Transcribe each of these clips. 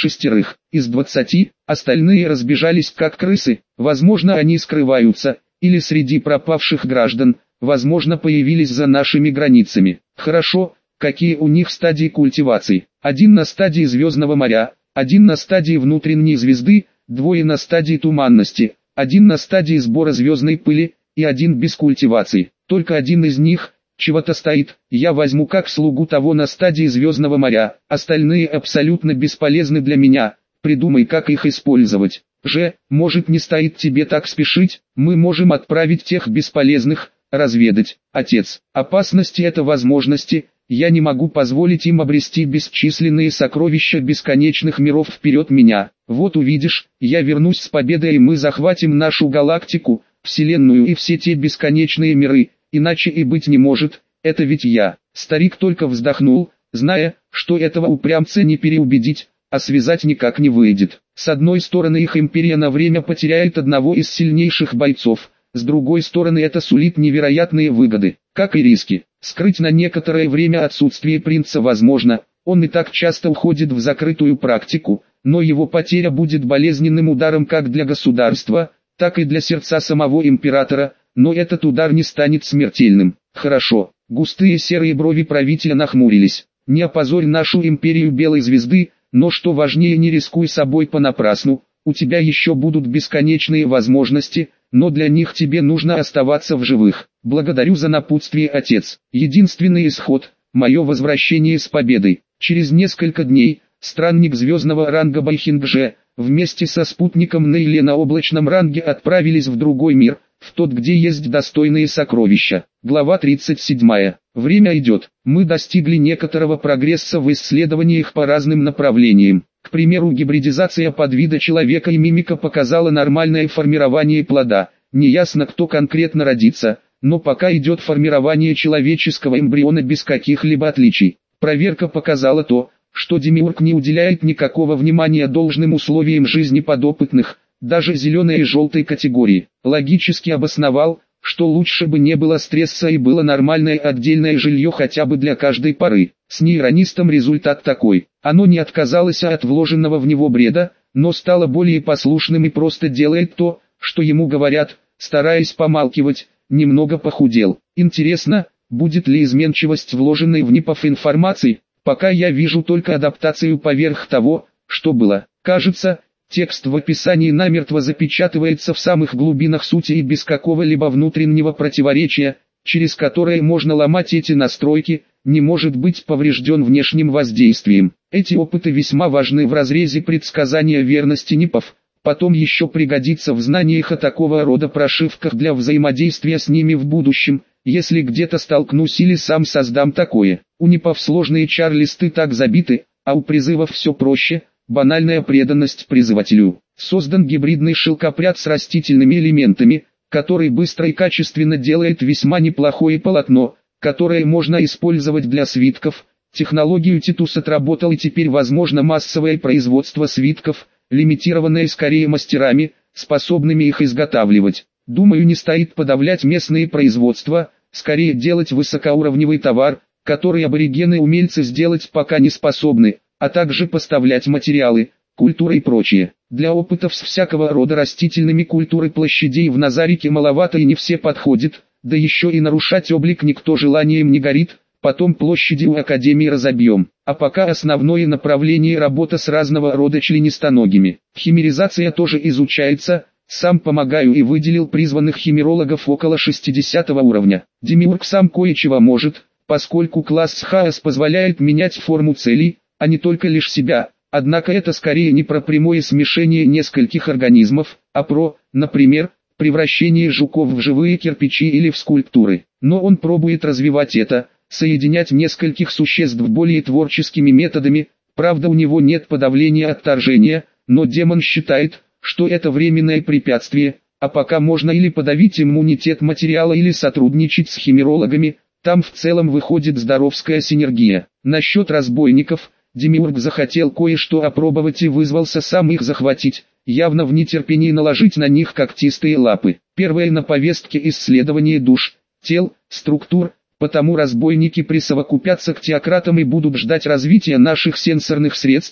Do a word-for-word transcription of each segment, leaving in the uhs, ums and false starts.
шестерых из двадцати, остальные разбежались как крысы, возможно они скрываются, или среди пропавших граждан, возможно появились за нашими границами. Хорошо, какие у них стадии культивации? Один на стадии Звездного моря, один на стадии внутренней звезды, двое на стадии туманности, один на стадии сбора звездной пыли, и один без культивации. Только один из них чего-то стоит, я возьму как слугу того на стадии Звездного моря, остальные абсолютно бесполезны для меня, придумай как их использовать. Же, может не стоит тебе так спешить, мы можем отправить тех бесполезных, разведать. Отец, опасности это возможности, я не могу позволить им обрести бесчисленные сокровища бесконечных миров вперед меня. Вот увидишь, я вернусь с победой и мы захватим нашу галактику, вселенную и все те бесконечные миры, иначе и быть не может, это ведь я. Старик только вздохнул, зная, что этого упрямца не переубедить, а связать никак не выйдет. С одной стороны их империя на время потеряет одного из сильнейших бойцов, с другой стороны это сулит невероятные выгоды, как и риски. Скрыть на некоторое время отсутствие принца возможно, он и так часто уходит в закрытую практику, но его потеря будет болезненным ударом как для государства, так и для сердца самого императора, но этот удар не станет смертельным. Хорошо, густые серые брови правителя нахмурились. Не опозорь нашу империю Белой Звезды, но что важнее, не рискуй собой понапрасну, у тебя еще будут бесконечные возможности, но для них тебе нужно оставаться в живых. Благодарю за напутствие, отец. Единственный исход – мое возвращение с победой. Через несколько дней, странник звездного ранга Байхингже, вместе со спутником Нейли на облачном ранге отправились в другой мир, в тот, где есть достойные сокровища. Глава тридцать седьмая. Время идет. Мы достигли некоторого прогресса в исследованиях по разным направлениям. К примеру, гибридизация подвида человека и мимика показала нормальное формирование плода. Неясно, кто конкретно родится, но пока идет формирование человеческого эмбриона без каких-либо отличий. Проверка показала то, что Демиург не уделяет никакого внимания должным условиям жизни подопытных, даже зеленой и желтой категории. Логически обосновал, что лучше бы не было стресса и было нормальное отдельное жилье хотя бы для каждой пары. С нейронистом результат такой. Оно не отказалось от вложенного в него бреда, но стало более послушным и просто делает то, что ему говорят, стараясь помалкивать, немного похудел. Интересно, будет ли изменчивость вложенной в НИПов информации? Пока я вижу только адаптацию поверх того, что было. Кажется, текст в описании намертво запечатывается в самых глубинах сути и без какого-либо внутреннего противоречия, через которое можно ломать эти настройки, не может быть поврежден внешним воздействием. Эти опыты весьма важны в разрезе предсказания верности НИПов, потом еще пригодится в знаниях о такого рода прошивках для взаимодействия с ними в будущем, если где-то столкнусь или сам создам такое. У НИПов сложные чар-листы так забиты, а у призывов все проще, банальная преданность призывателю. Создан гибридный шелкопряд с растительными элементами, который быстро и качественно делает весьма неплохое полотно, которое можно использовать для свитков. Технологию Титус отработал и теперь возможно массовое производство свитков, лимитированное скорее мастерами, способными их изготавливать. Думаю, не стоит подавлять местные производства, скорее делать высокоуровневый товар, который аборигены-умельцы сделать пока не способны, а также поставлять материалы, культуры и прочее. Для опытов с всякого рода растительными культуры площадей в Назарике маловато и не все подходит, да еще и нарушать облик никто желанием не горит, потом площади у Академии разобьем. А пока основное направление работа с разного рода членистоногими. Химеризация тоже изучается, сам помогаю и выделил призванных химерологов около шестидесятого уровня. Демиург сам кое-чего может, поскольку класс Хаос позволяет менять форму целей, а не только лишь себя. Однако это скорее не про прямое смешение нескольких организмов, а про, например, превращение жуков в живые кирпичи или в скульптуры. Но он пробует развивать это, соединять нескольких существ более творческими методами, правда у него нет подавления отторжения, но демон считает, что это временное препятствие, а пока можно или подавить иммунитет материала или сотрудничать с химерологами, там в целом выходит здоровская синергия. Насчет разбойников, Демиург захотел кое-что опробовать и вызвался сам их захватить, явно в нетерпении наложить на них когтистые лапы. Первое на повестке исследование душ, тел, структур, потому разбойники присовокупятся к теократам и будут ждать развития наших сенсорных средств,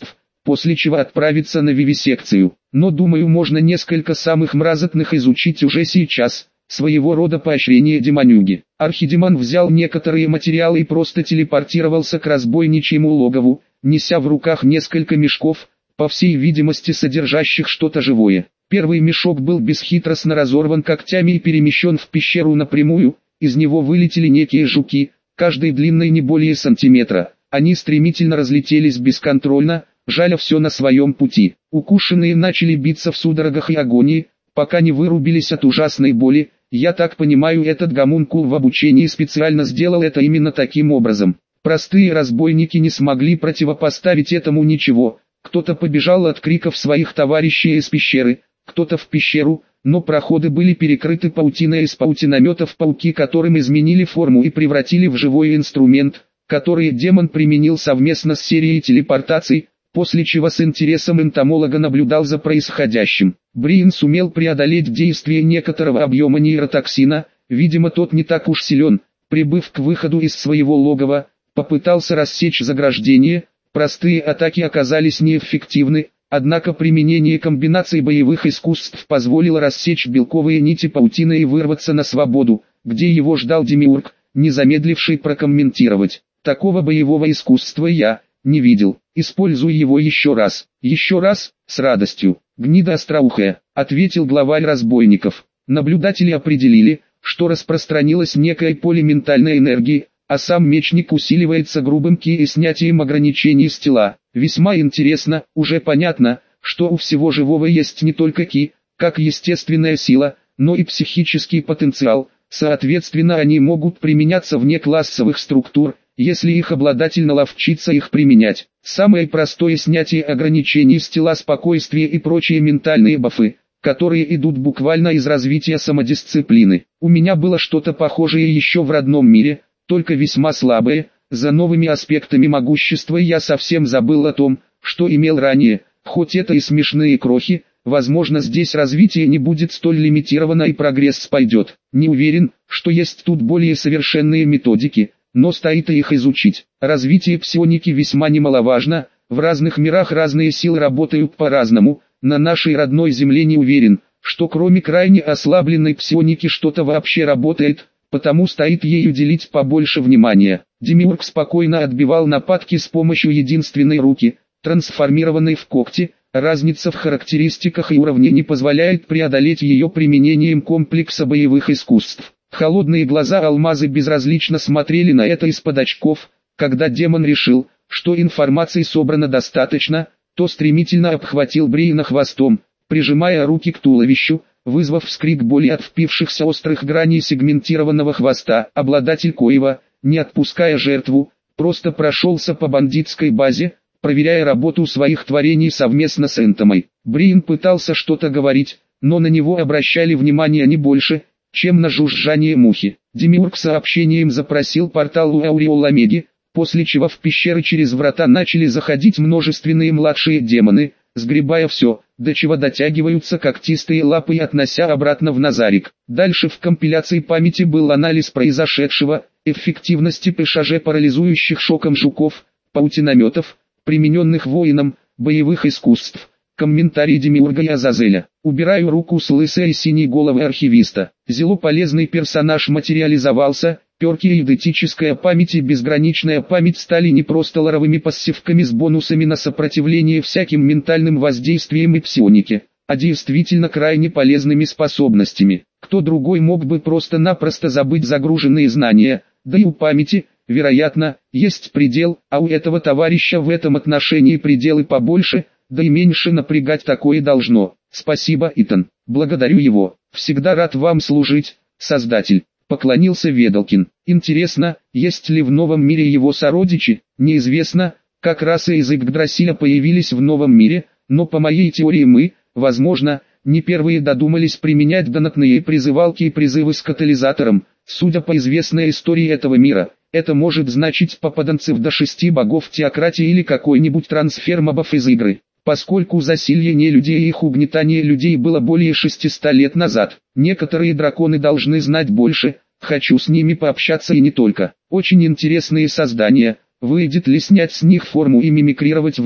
после чего отправиться на вивисекцию. Но думаю, можно несколько самых мразотных изучить уже сейчас, своего рода поощрение демонюги. Архидемон взял некоторые материалы и просто телепортировался к разбойничьему логову, неся в руках несколько мешков, по всей видимости содержащих что-то живое. Первый мешок был бесхитростно разорван когтями и перемещен в пещеру напрямую, из него вылетели некие жуки, каждый длиной не более сантиметра. Они стремительно разлетелись бесконтрольно, жаля все на своем пути. Укушенные начали биться в судорогах и агонии, пока не вырубились от ужасной боли. Я так понимаю, этот гомункул в обучении специально сделал это именно таким образом. Простые разбойники не смогли противопоставить этому ничего. Кто-то побежал от криков своих товарищей из пещеры, кто-то в пещеру, но проходы были перекрыты паутиной из паутинометов, пауки которым изменили форму и превратили в живой инструмент, который демон применил совместно с серией телепортаций, после чего с интересом энтомолога наблюдал за происходящим. Бриен сумел преодолеть действие некоторого объема нейротоксина, видимо тот не так уж силен, прибыв к выходу из своего логова, попытался рассечь заграждение, простые атаки оказались неэффективны, однако применение комбинаций боевых искусств позволило рассечь белковые нити паутины и вырваться на свободу, где его ждал Демиург, не замедливший прокомментировать. Такого боевого искусства я не видел, используй его еще раз, еще раз, с радостью. Гнида остроухая, ответил главарь разбойников. Наблюдатели определили, что распространилось некое поле ментальной энергии, а сам мечник усиливается грубым ки и снятием ограничений с тела. Весьма интересно, уже понятно, что у всего живого есть не только ки, как естественная сила, но и психический потенциал, соответственно они могут применяться вне классовых структур, если их обладатель наловчится их применять. Самое простое снятие ограничений с тела, спокойствие и прочие ментальные бафы, которые идут буквально из развития самодисциплины. У меня было что-то похожее еще в родном мире, только весьма слабое. За новыми аспектами могущества я совсем забыл о том, что имел ранее, хоть это и смешные крохи, возможно здесь развитие не будет столь лимитировано и прогресс пойдет. Не уверен, что есть тут более совершенные методики, но стоит и их изучить. Развитие псионики весьма немаловажно, в разных мирах разные силы работают по-разному, на нашей родной земле не уверен, что кроме крайне ослабленной псионики что-то вообще работает, потому стоит ей уделить побольше внимания. Демиург спокойно отбивал нападки с помощью единственной руки, трансформированной в когти. Разница в характеристиках и уровне не позволяет преодолеть ее применением комплекса боевых искусств. Холодные глаза алмазы безразлично смотрели на это из-под очков. Когда демон решил, что информации собрано достаточно, то стремительно обхватил Бриена хвостом, прижимая руки к туловищу, вызвав вскрик боли от впившихся острых граней сегментированного хвоста. Обладатель коего, не отпуская жертву, просто прошелся по бандитской базе, проверяя работу своих творений совместно с Энтомой. Бриен пытался что-то говорить, но на него обращали внимание не больше, чем на жужжание мухи. Демиург сообщением запросил портал у Ауреол Омеги, после чего в пещеры через врата начали заходить множественные младшие демоны, сгребая все, до чего дотягиваются когтистые лапы и относя обратно в Назарик. Дальше в компиляции памяти был анализ произошедшего, эффективности ПШЖ парализующих шоком жуков, паутинометов, примененных воином, боевых искусств. Комментарий Демиурга и Азазеля. Убираю руку с лысой и синей головы архивиста. Зело полезный персонаж материализовался. Перки и идентическая память и безграничная память стали не просто лоровыми пассивками с бонусами на сопротивление всяким ментальным воздействиям и псионике, а действительно крайне полезными способностями. Кто другой мог бы просто-напросто забыть загруженные знания, да и у памяти, вероятно, есть предел, а у этого товарища в этом отношении пределы побольше, да и меньше напрягать такое должно. Спасибо, Итан, благодарю его, всегда рад вам служить, Создатель. Поклонился Ведалкин. Интересно, есть ли в новом мире его сородичи? Неизвестно, как раса из Игдрасиля появились в новом мире, но по моей теории мы, возможно, не первые додумались применять донатные призывалки и призывы с катализатором. Судя по известной истории этого мира, это может значить попаданцев до шести богов теократии или какой-нибудь трансфер мобов из игры. Поскольку засилье нелюдей и их угнетание людей было более шестисот лет назад, некоторые драконы должны знать больше, хочу с ними пообщаться и не только. Очень интересные создания, выйдет ли снять с них форму и мимикрировать в них,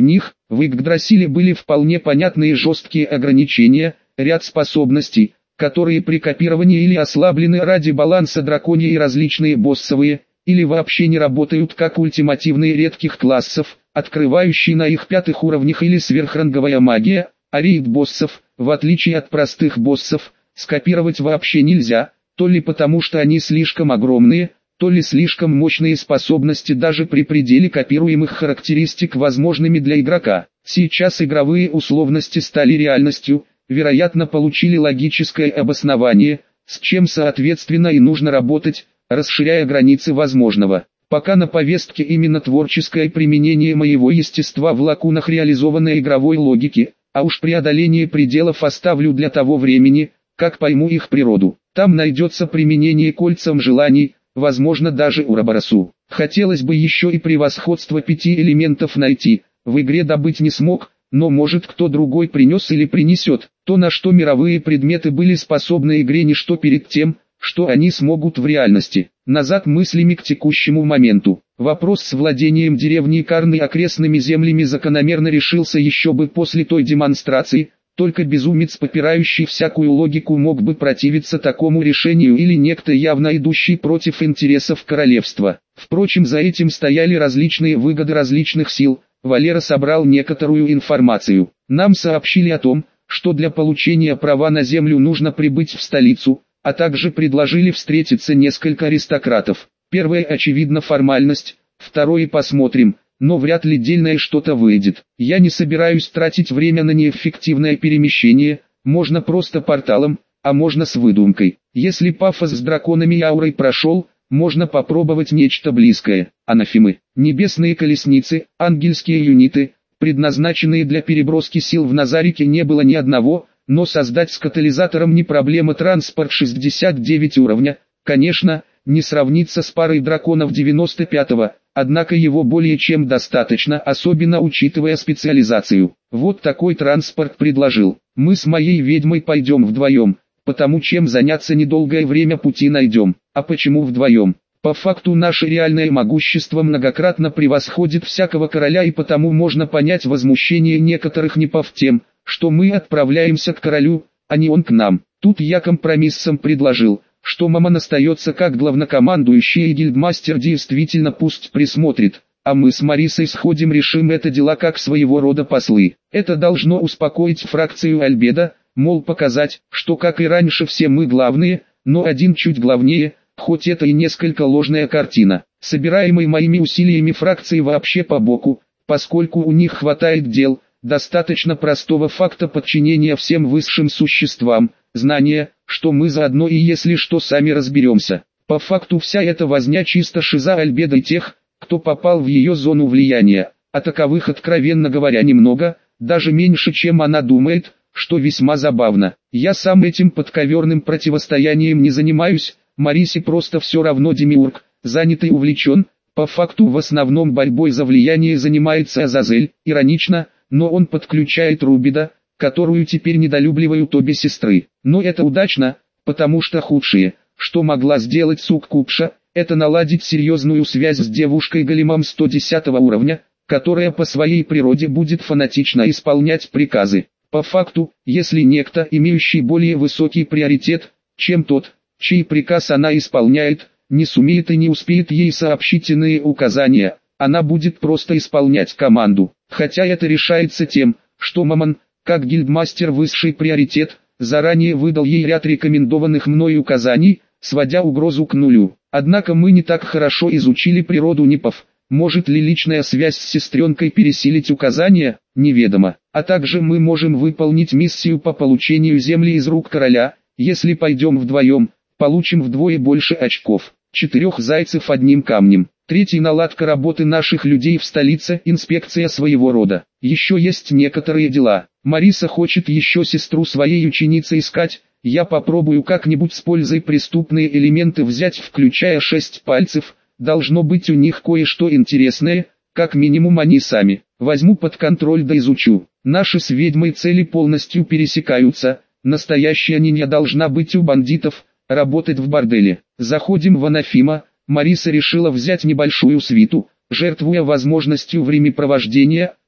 В Игдрасиле были вполне понятные жесткие ограничения, ряд способностей, которые при копировании или ослаблены ради баланса драконьи и различные боссовые, или вообще не работают как ультимативные редких классов, открывающие на их пятых уровнях, или сверхранговая магия, а рейд-боссов, в отличие от простых боссов, скопировать вообще нельзя, то ли потому что они слишком огромные, то ли слишком мощные способности даже при пределе копируемых характеристик возможными для игрока. Сейчас игровые условности стали реальностью, вероятно получили логическое обоснование, с чем соответственно и нужно работать, расширяя границы возможного. Пока на повестке именно творческое применение моего естества в лакунах реализованной игровой логики, а уж преодоление пределов оставлю для того времени, как пойму их природу. Там найдется применение кольцам желаний, возможно даже Уроборосу. Хотелось бы еще и превосходство пяти элементов найти, в игре добыть не смог, но может кто другой принес или принесет, то на что мировые предметы были способны игре ничто перед тем, что они смогут в реальности. Назад мыслями к текущему моменту. Вопрос с владением деревни Карн и окрестными землями закономерно решился еще бы после той демонстрации, только безумец, попирающий всякую логику, мог бы противиться такому решению, или некто, явно идущий против интересов королевства. Впрочем, за этим стояли различные выгоды различных сил. Валера собрал некоторую информацию. Нам сообщили о том, что для получения права на землю нужно прибыть в столицу, а также предложили встретиться несколько аристократов. Первое очевидно формальность, второе посмотрим, но вряд ли дельное что-то выйдет. Я не собираюсь тратить время на неэффективное перемещение, можно просто порталом, а можно с выдумкой. Если пафос с драконами и аурой прошел, можно попробовать нечто близкое. Анафемы, небесные колесницы, ангельские юниты, предназначенные для переброски сил в Назарике не было ни одного, но создать с катализатором не проблема. Транспорт шестьдесят девять уровня, конечно, не сравнится с парой драконов девяносто пятого, однако его более чем достаточно, особенно учитывая специализацию. Вот такой транспорт предложил. Мы с моей ведьмой пойдем вдвоем, потому чем заняться недолгое время пути найдем. А почему вдвоем? По факту наше реальное могущество многократно превосходит всякого короля, и потому можно понять возмущение некоторых непов тем, что мы отправляемся к королю, а не он к нам. Тут я компромиссом предложил, что Мамон остается как главнокомандующий, и гильдмастер действительно пусть присмотрит, а мы с Марисой сходим, решим это дела как своего рода послы. Это должно успокоить фракцию Альбедо, мол, показать, что как и раньше все мы главные, но один чуть главнее, хоть это и несколько ложная картина. Собираемой моими усилиями фракции вообще по боку, поскольку у них хватает дел. Достаточно простого факта подчинения всем высшим существам, знания, что мы заодно и если что сами разберемся. По факту вся эта возня чисто шиза Альбедо и тех, кто попал в ее зону влияния, а таковых, откровенно говоря, немного, даже меньше чем она думает, что весьма забавно. Я сам этим подковерным противостоянием не занимаюсь, Марисе просто все равно. Демиург, занятый, увлечен, по факту в основном борьбой за влияние занимается Азазель, иронично, но он подключает Рубида, которую теперь недолюбливают обе сестры. Но это удачно, потому что худшее, что могла сделать Суккубша, это наладить серьезную связь с девушкой-големом сто десятого уровня, которая по своей природе будет фанатично исполнять приказы. По факту, если некто, имеющий более высокий приоритет, чем тот, чей приказ она исполняет, не сумеет и не успеет ей сообщить иные указания, она будет просто исполнять команду. Хотя это решается тем, что Мамон, как гильдмастер высший приоритет, заранее выдал ей ряд рекомендованных мной указаний, сводя угрозу к нулю. Однако мы не так хорошо изучили природу непов. Может ли личная связь с сестренкой пересилить указания, неведомо. А также мы можем выполнить миссию по получению земли из рук короля, если пойдем вдвоем, получим вдвое больше очков. Четырех зайцев одним камнем. Третий — наладка работы наших людей в столице, инспекция своего рода. Еще есть некоторые дела. Мариса хочет еще сестру своей ученицы искать, я попробую как-нибудь с пользой преступные элементы взять, включая шесть пальцев, должно быть у них кое-что интересное, как минимум они сами. Возьму под контроль да изучу. Наши с ведьмой цели полностью пересекаются, настоящая ниня должна быть у бандитов, работать в борделе. Заходим в Анафима. Мариса решила взять небольшую свиту, жертвуя возможностью времяпровождения,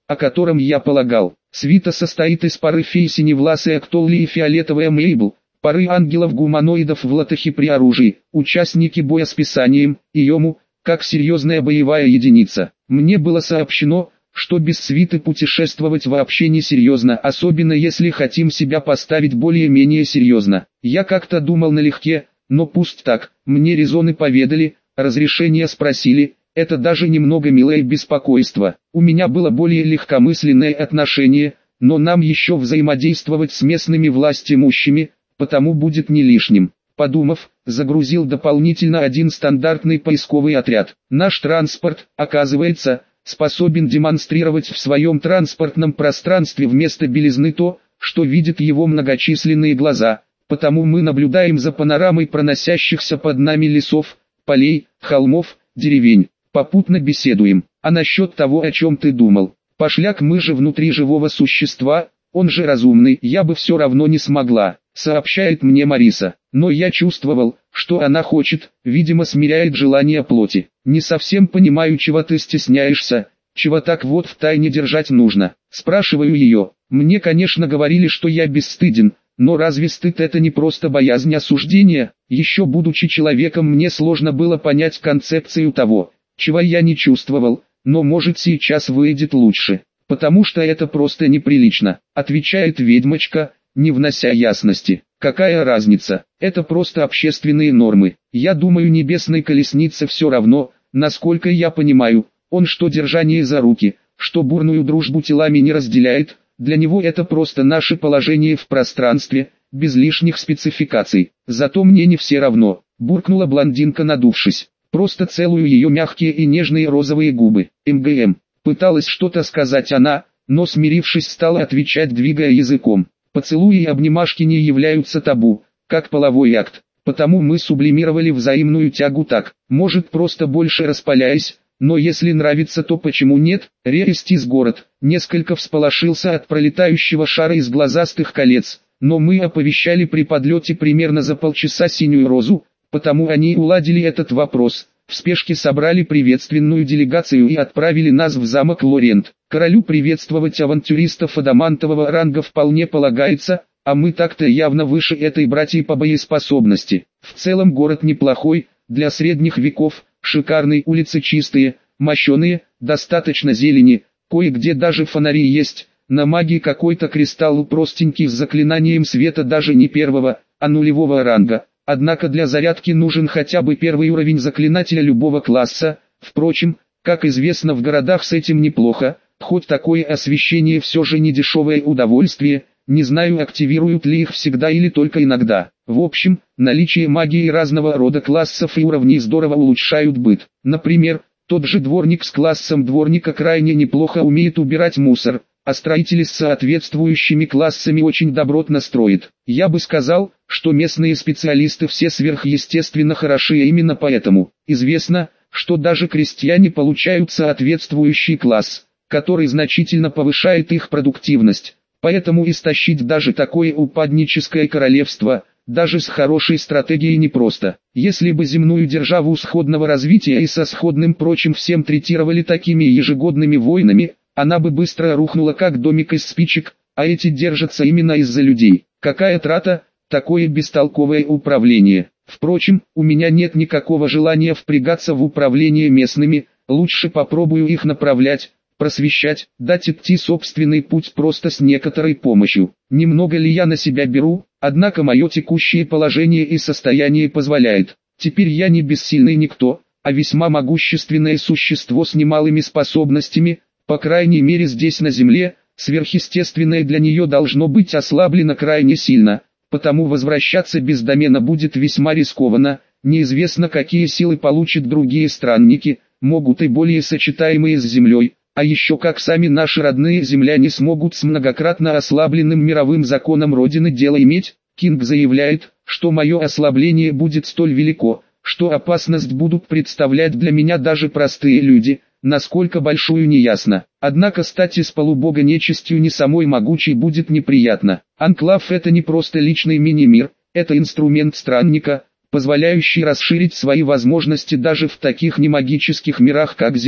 о котором я полагал. Свита состоит из пары фей синевласой Актолли и фиолетовая Мейбл, пары ангелов-гуманоидов в латахе при оружии, участники боя с писанием, Иому, как серьезная боевая единица. Мне было сообщено, что без свиты путешествовать вообще не серьезно, особенно если хотим себя поставить более-менее серьезно. Я как-то думал налегке, но пусть так, мне резоны поведали, разрешения спросили, это даже немного милое беспокойство. У меня было более легкомысленное отношение, но нам еще взаимодействовать с местными властимущими, потому будет не лишним. Подумав, загрузил дополнительно один стандартный поисковый отряд. Наш транспорт, оказывается, способен демонстрировать в своем транспортном пространстве вместо белизны то, что видят его многочисленные глаза, потому мы наблюдаем за панорамой проносящихся под нами лесов, полей, холмов, деревень. Попутно беседуем. А насчет того, о чем ты думал? Пошляк, мы же внутри живого существа, он же разумный, я бы все равно не смогла, сообщает мне Мариса. Но я чувствовал, что она хочет, видимо смиряет желание плоти. Не совсем понимаю, чего ты стесняешься, чего так вот втайне держать нужно. Спрашиваю ее. Мне, конечно, говорили, что я бесстыден, но разве стыд это не просто боязнь осуждения? Еще будучи человеком, мне сложно было понять концепцию того, чего я не чувствовал, но может сейчас выйдет лучше, потому что это просто неприлично, отвечает ведьмочка, не внося ясности. Какая разница, это просто общественные нормы. Я думаю, небесной колеснице все равно, насколько я понимаю, он что держание за руки, что бурную дружбу телами не разделяет, для него это просто наше положение в пространстве, без лишних спецификаций. Зато мне не все равно, буркнула блондинка, надувшись. Просто целую ее мягкие и нежные розовые губы. МГМ. Пыталась что-то сказать она, но смирившись стала отвечать, двигая языком. Поцелуи и обнимашки не являются табу, как половой акт. Потому мы сублимировали взаимную тягу так, может просто больше распаляясь, но если нравится, то почему нет? Реестис город, несколько всполошился от пролетающего шара из глазастых колец, но мы оповещали при подлете примерно за полчаса синюю розу, потому они уладили этот вопрос, в спешке собрали приветственную делегацию и отправили нас в замок Лорент. Королю приветствовать авантюристов адамантового ранга вполне полагается, а мы так-то явно выше этой братьи по боеспособности. В целом город неплохой, для средних веков, шикарные улицы чистые, мощеные, достаточно зелени, кое-где даже фонари есть, на магии какой-то кристалл простенький с заклинанием света даже не первого, а нулевого ранга. Однако для зарядки нужен хотя бы первый уровень заклинателя любого класса. Впрочем, как известно, в городах с этим неплохо, хоть такое освещение все же не дешевое удовольствие, не знаю, активируют ли их всегда или только иногда. В общем, наличие магии разного рода классов и уровней здорово улучшают быт. Например, тот же дворник с классом дворника крайне неплохо умеет убирать мусор, а строители с соответствующими классами очень добротно строят. Я бы сказал, что местные специалисты все сверхъестественно хороши, именно поэтому известно, что даже крестьяне получают соответствующий класс, который значительно повышает их продуктивность. Поэтому истощить даже такое упадническое королевство, даже с хорошей стратегией непросто. Если бы земную державу сходного развития и со сходным прочим всем третировали такими ежегодными войнами, она бы быстро рухнула как домик из спичек, а эти держатся именно из-за людей. Какая трата, такое бестолковое управление. Впрочем, у меня нет никакого желания впрягаться в управление местными, лучше попробую их направлять, просвещать, дать идти собственный путь просто с некоторой помощью. Немного ли я на себя беру, однако мое текущее положение и состояние позволяет. Теперь я не бессильный никто, а весьма могущественное существо с немалыми способностями, по крайней мере здесь на земле, сверхъестественное для нее должно быть ослаблено крайне сильно, потому возвращаться без домена будет весьма рискованно, неизвестно какие силы получат другие странники, могут и более сочетаемые с землей, а еще как сами наши родные земляне смогут с многократно ослабленным мировым законом Родины дело иметь. Кинг заявляет, что мое ослабление будет столь велико, что опасность будут представлять для меня даже простые люди. Насколько большую неясно. Однако стать из полубога нечистью не самой могучей будет неприятно. Анклав — это не просто личный мини-мир, это инструмент странника, позволяющий расширить свои возможности даже в таких немагических мирах, как Земля.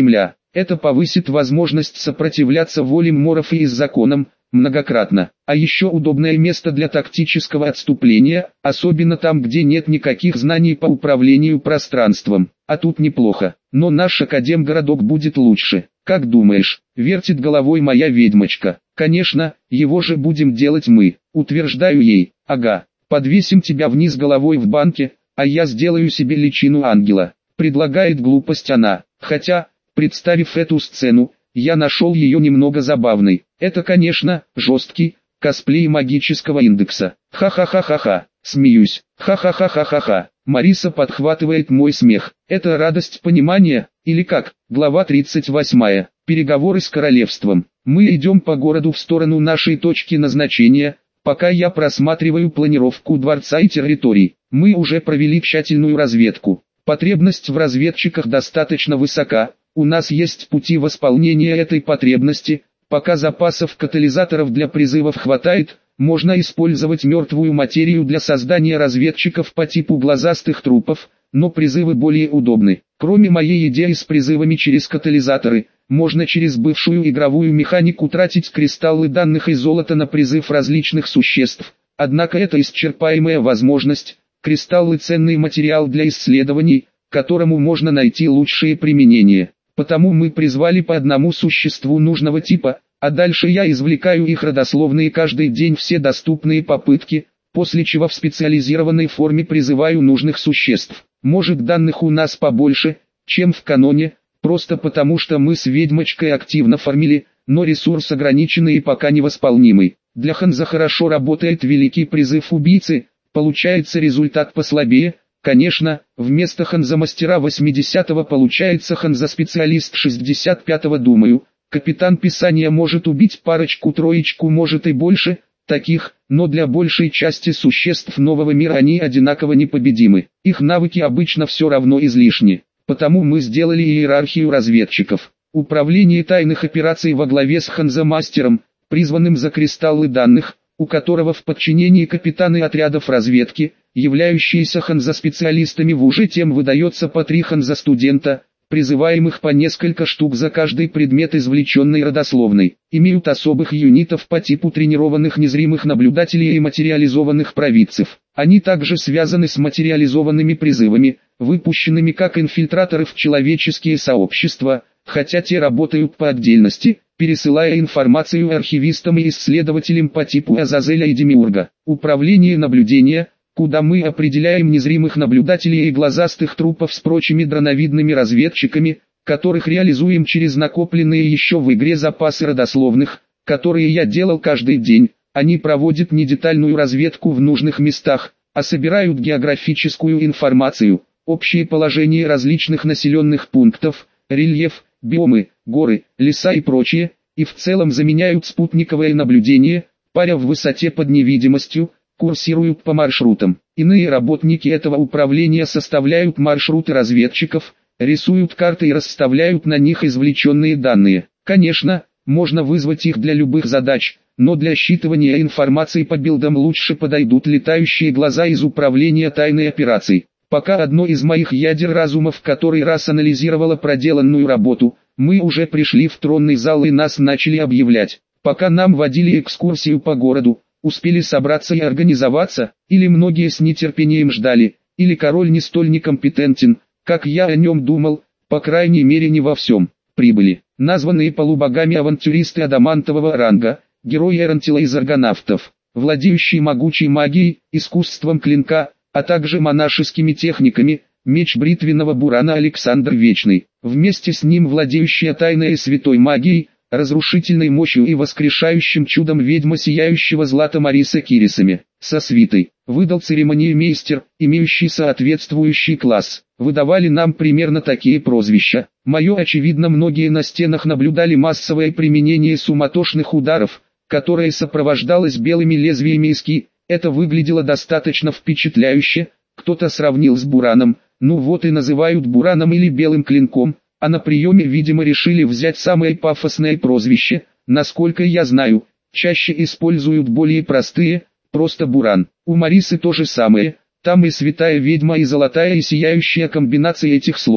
Это повысит возможность сопротивляться воле Морфа и законам, многократно. А еще удобное место для тактического отступления, особенно там, где нет никаких знаний по управлению пространством. А тут неплохо, но наш академгородок будет лучше. Как думаешь? Вертит головой моя ведьмочка. Конечно, его же будем делать мы. Утверждаю ей. Ага, подвесим тебя вниз головой в банке, а я сделаю себе личину ангела. Предлагает глупость она. Хотя, представив эту сцену, я нашел ее немного забавной. Это, конечно, жесткий косплей магического индекса. Ха-ха-ха-ха-ха. Смеюсь. Ха-ха-ха-ха-ха-ха. Мариса подхватывает мой смех. Это радость понимания, или как? Глава тридцать восьмая. Переговоры с королевством. Мы идем по городу в сторону нашей точки назначения, пока я просматриваю планировку дворца и территорий. Мы уже провели тщательную разведку. Потребность в разведчиках достаточно высока. У нас есть пути восполнения этой потребности. Пока запасов катализаторов для призывов хватает, можно использовать мертвую материю для создания разведчиков по типу глазастых трупов, но призывы более удобны. Кроме моей идеи с призывами через катализаторы, можно через бывшую игровую механику тратить кристаллы данных и золото на призыв различных существ. Однако это исчерпаемая возможность. Кристаллы – ценный материал для исследований, которому можно найти лучшие применения. Потому мы призвали по одному существу нужного типа, а дальше я извлекаю их родословные каждый день все доступные попытки, после чего в специализированной форме призываю нужных существ. Может, данных у нас побольше, чем в каноне, просто потому что мы с ведьмочкой активно фармили, но ресурс ограниченный и пока невосполнимый. Для Ханза хорошо работает великий призыв убийцы, получается результат послабее. Конечно, вместо Ханза-мастера восьмидесятого получается Ханза-специалист шестьдесят пятого, думаю. Капитан Писания может убить парочку-троечку, может и больше, таких, но для большей части существ нового мира они одинаково непобедимы. Их навыки обычно все равно излишни. Потому мы сделали иерархию разведчиков. Управление тайных операций во главе с Ханза-мастером, призванным за кристаллы данных, у которого в подчинении капитаны отрядов разведки, являющиеся ханза-специалистами в уже тем выдается по три ханза-студента, призываемых по несколько штук за каждый предмет извлеченной родословной, имеют особых юнитов по типу тренированных незримых наблюдателей и материализованных провидцев. Они также связаны с материализованными призывами, выпущенными как инфильтраторы в человеческие сообщества, хотя те работают по отдельности, пересылая информацию архивистам и исследователям по типу Азазеля и Демиурга. Управление наблюдения, куда мы определяем незримых наблюдателей и глазастых трупов с прочими дроновидными разведчиками, которых реализуем через накопленные еще в игре запасы родословных, которые я делал каждый день. Они проводят не детальную разведку в нужных местах, а собирают географическую информацию, общее положение различных населенных пунктов, рельеф, биомы, горы, леса и прочее, и в целом заменяют спутниковое наблюдение, паря в высоте под невидимостью, курсируют по маршрутам. Иные работники этого управления составляют маршруты разведчиков, рисуют карты и расставляют на них извлеченные данные. Конечно, можно вызвать их для любых задач, но для считывания информации по билдам лучше подойдут летающие глаза из управления тайной операцией. Пока одно из моих ядер разума в который раз анализировало проделанную работу, мы уже пришли в тронный зал и нас начали объявлять. Пока нам водили экскурсию по городу, успели собраться и организоваться, или многие с нетерпением ждали, или король не столь некомпетентен, как я о нем думал, по крайней мере не во всем. Прибыли названные полубогами авантюристы адамантового ранга, герои Эрантила из аргонавтов, владеющие могучей магией, искусством клинка, а также монашескими техниками, меч бритвенного бурана Александр Вечный, вместе с ним владеющая тайной и святой магией, разрушительной мощью и воскрешающим чудом ведьма сияющего злата Мариса Кирисами, со свитой, выдал церемониймейстер, имеющий соответствующий класс. Выдавали нам примерно такие прозвища. Мое очевидно многие на стенах наблюдали массовое применение суматошных ударов, которое сопровождалось белыми лезвиями иски. Это выглядело достаточно впечатляюще, кто-то сравнил с бураном, ну вот и называют бураном или белым клинком, а на приеме видимо решили взять самое пафосное прозвище, насколько я знаю, чаще используют более простые, просто буран. У Марисы то же самое, там и святая ведьма и золотая и сияющая комбинация этих слов.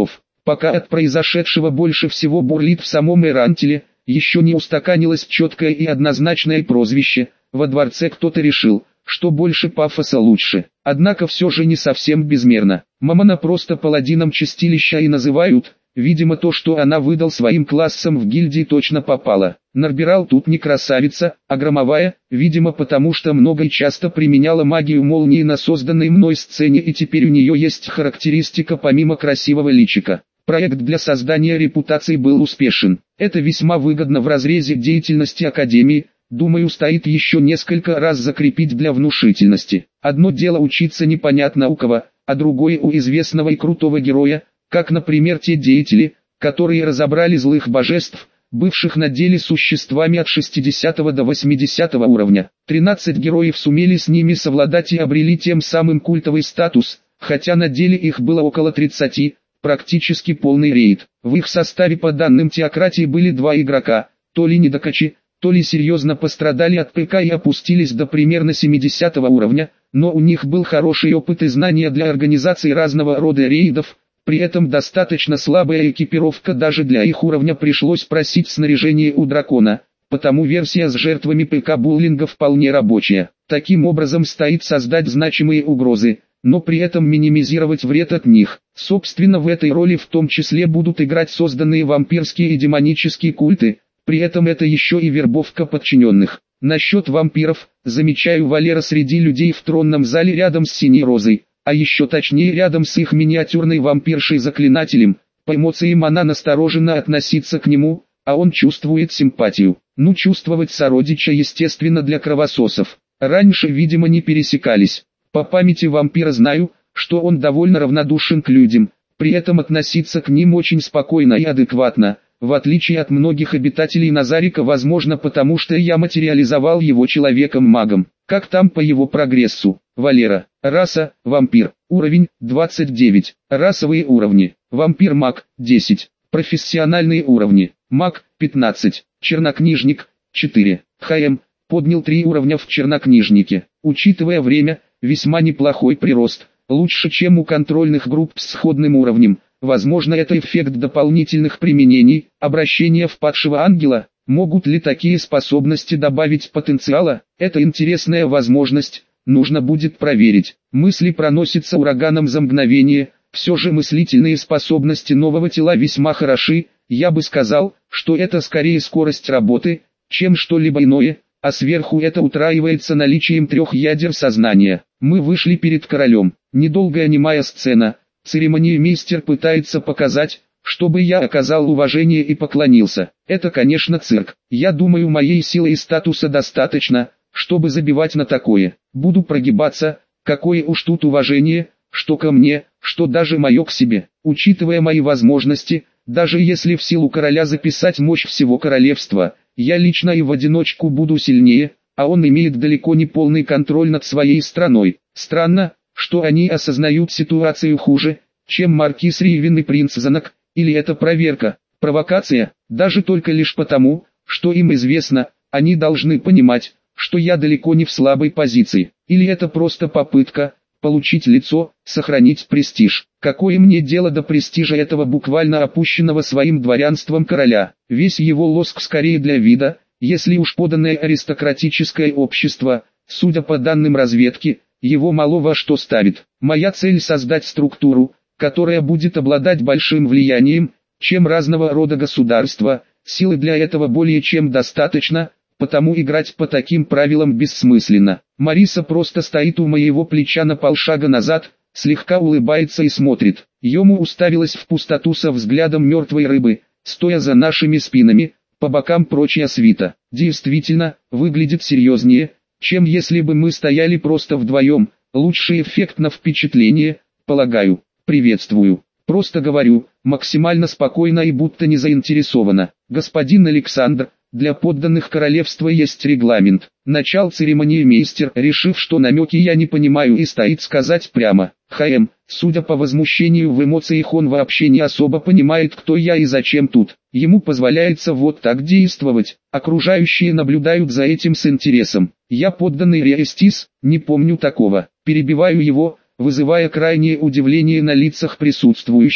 Пока от произошедшего больше всего бурлит в самом Эрантеле, еще не устаканилось четкое и однозначное прозвище, во дворце кто-то решил, что больше пафоса лучше. Однако все же не совсем безмерно. Мамона просто паладином чистилища и называют, видимо то, что она выдал своим классом в гильдии точно попало. Нарбирал тут не красавица, а громовая, видимо потому что много и часто применяла магию молнии на созданной мной сцене и теперь у нее есть характеристика помимо красивого личика. Проект для создания репутации был успешен. Это весьма выгодно в разрезе деятельности Академии. Думаю, стоит еще несколько раз закрепить для внушительности. Одно дело учиться непонятно у кого, а другое у известного и крутого героя, как, например, те деятели, которые разобрали злых божеств, бывших на деле существами от шестидесятого до восьмидесятого уровня. тринадцать героев сумели с ними совладать и обрели тем самым культовый статус, хотя на деле их было около тридцати, практически полный рейд. В их составе по данным теократии были два игрока, то ли недокачи, то ли серьезно пострадали от ПК и опустились до примерно семидесятого уровня, но у них был хороший опыт и знания для организации разного рода рейдов, при этом достаточно слабая экипировка даже для их уровня пришлось просить снаряжение у дракона, потому версия с жертвами ПК-буллинга вполне рабочая. Таким образом стоит создать значимые угрозы, но при этом минимизировать вред от них. Собственно в этой роли в том числе будут играть созданные вампирские и демонические культы, при этом это еще и вербовка подчиненных. Насчет вампиров, замечаю Валера среди людей в тронном зале рядом с Синей Розой, а еще точнее рядом с их миниатюрной вампиршей-заклинателем. По эмоциям она настороженно относится к нему, а он чувствует симпатию. Ну чувствовать сородича естественно для кровососов. Раньше видимо не пересекались. По памяти вампира знаю, что он довольно равнодушен к людям, при этом относиться к ним очень спокойно и адекватно. В отличие от многих обитателей Назарика, возможно потому что я материализовал его человеком-магом. Как там по его прогрессу? Валера. Раса – вампир. Уровень – двадцать девять. Расовые уровни. Вампир-маг – десять. Профессиональные уровни. Маг – пятнадцать. Чернокнижник – четыре. ХМ – поднял три уровня в чернокнижнике. Учитывая время, весьма неплохой прирост. Лучше чем у контрольных групп с сходным уровнем. Возможно это эффект дополнительных применений, обращения в падшего ангела. Могут ли такие способности добавить потенциала? Это интересная возможность, нужно будет проверить. Мысли проносятся ураганом за мгновение, все же мыслительные способности нового тела весьма хороши. Я бы сказал, что это скорее скорость работы, чем что-либо иное, а сверху это утраивается наличием трех ядер сознания. Мы вышли перед королем, недолгая немая сцена. Церемониймейстер пытается показать, чтобы я оказал уважение и поклонился. Это, конечно, цирк. Я думаю, моей силы и статуса достаточно, чтобы забивать на такое. Буду прогибаться, какое уж тут уважение, что ко мне, что даже мое к себе. Учитывая мои возможности, даже если в силу короля записать мощь всего королевства, я лично и в одиночку буду сильнее, а он имеет далеко не полный контроль над своей страной. Странно, что они осознают ситуацию хуже, чем маркиз Ривен и принц Занок, или это проверка, провокация, даже только лишь потому, что им известно, они должны понимать, что я далеко не в слабой позиции, или это просто попытка получить лицо, сохранить престиж. Какое мне дело до престижа этого буквально опущенного своим дворянством короля, весь его лоск скорее для вида, если уж поданное аристократическое общество, судя по данным разведки, его мало во что ставит. Моя цель создать структуру, которая будет обладать большим влиянием, чем разного рода государства, силы для этого более чем достаточно, потому играть по таким правилам бессмысленно. Мариса просто стоит у моего плеча на полшага назад, слегка улыбается и смотрит. Йому уставилась в пустоту со взглядом мертвой рыбы, стоя за нашими спинами, по бокам прочая свита. Действительно, выглядит серьезнее, чем если бы мы стояли просто вдвоем. Лучший эффект на впечатление, полагаю. Приветствую. Просто говорю, максимально спокойно и будто не заинтересована. Господин Александр, для подданных королевства есть регламент. Начал церемониймейстер, решив, что намеки я не понимаю и стоит сказать прямо. ХМ, судя по возмущению в эмоциях, он вообще не особо понимает, кто я и зачем тут. Ему позволяется вот так действовать. Окружающие наблюдают за этим с интересом. Я подданный Реестис, не помню такого. Перебиваю его, вызывая крайнее удивление на лицах присутствующих.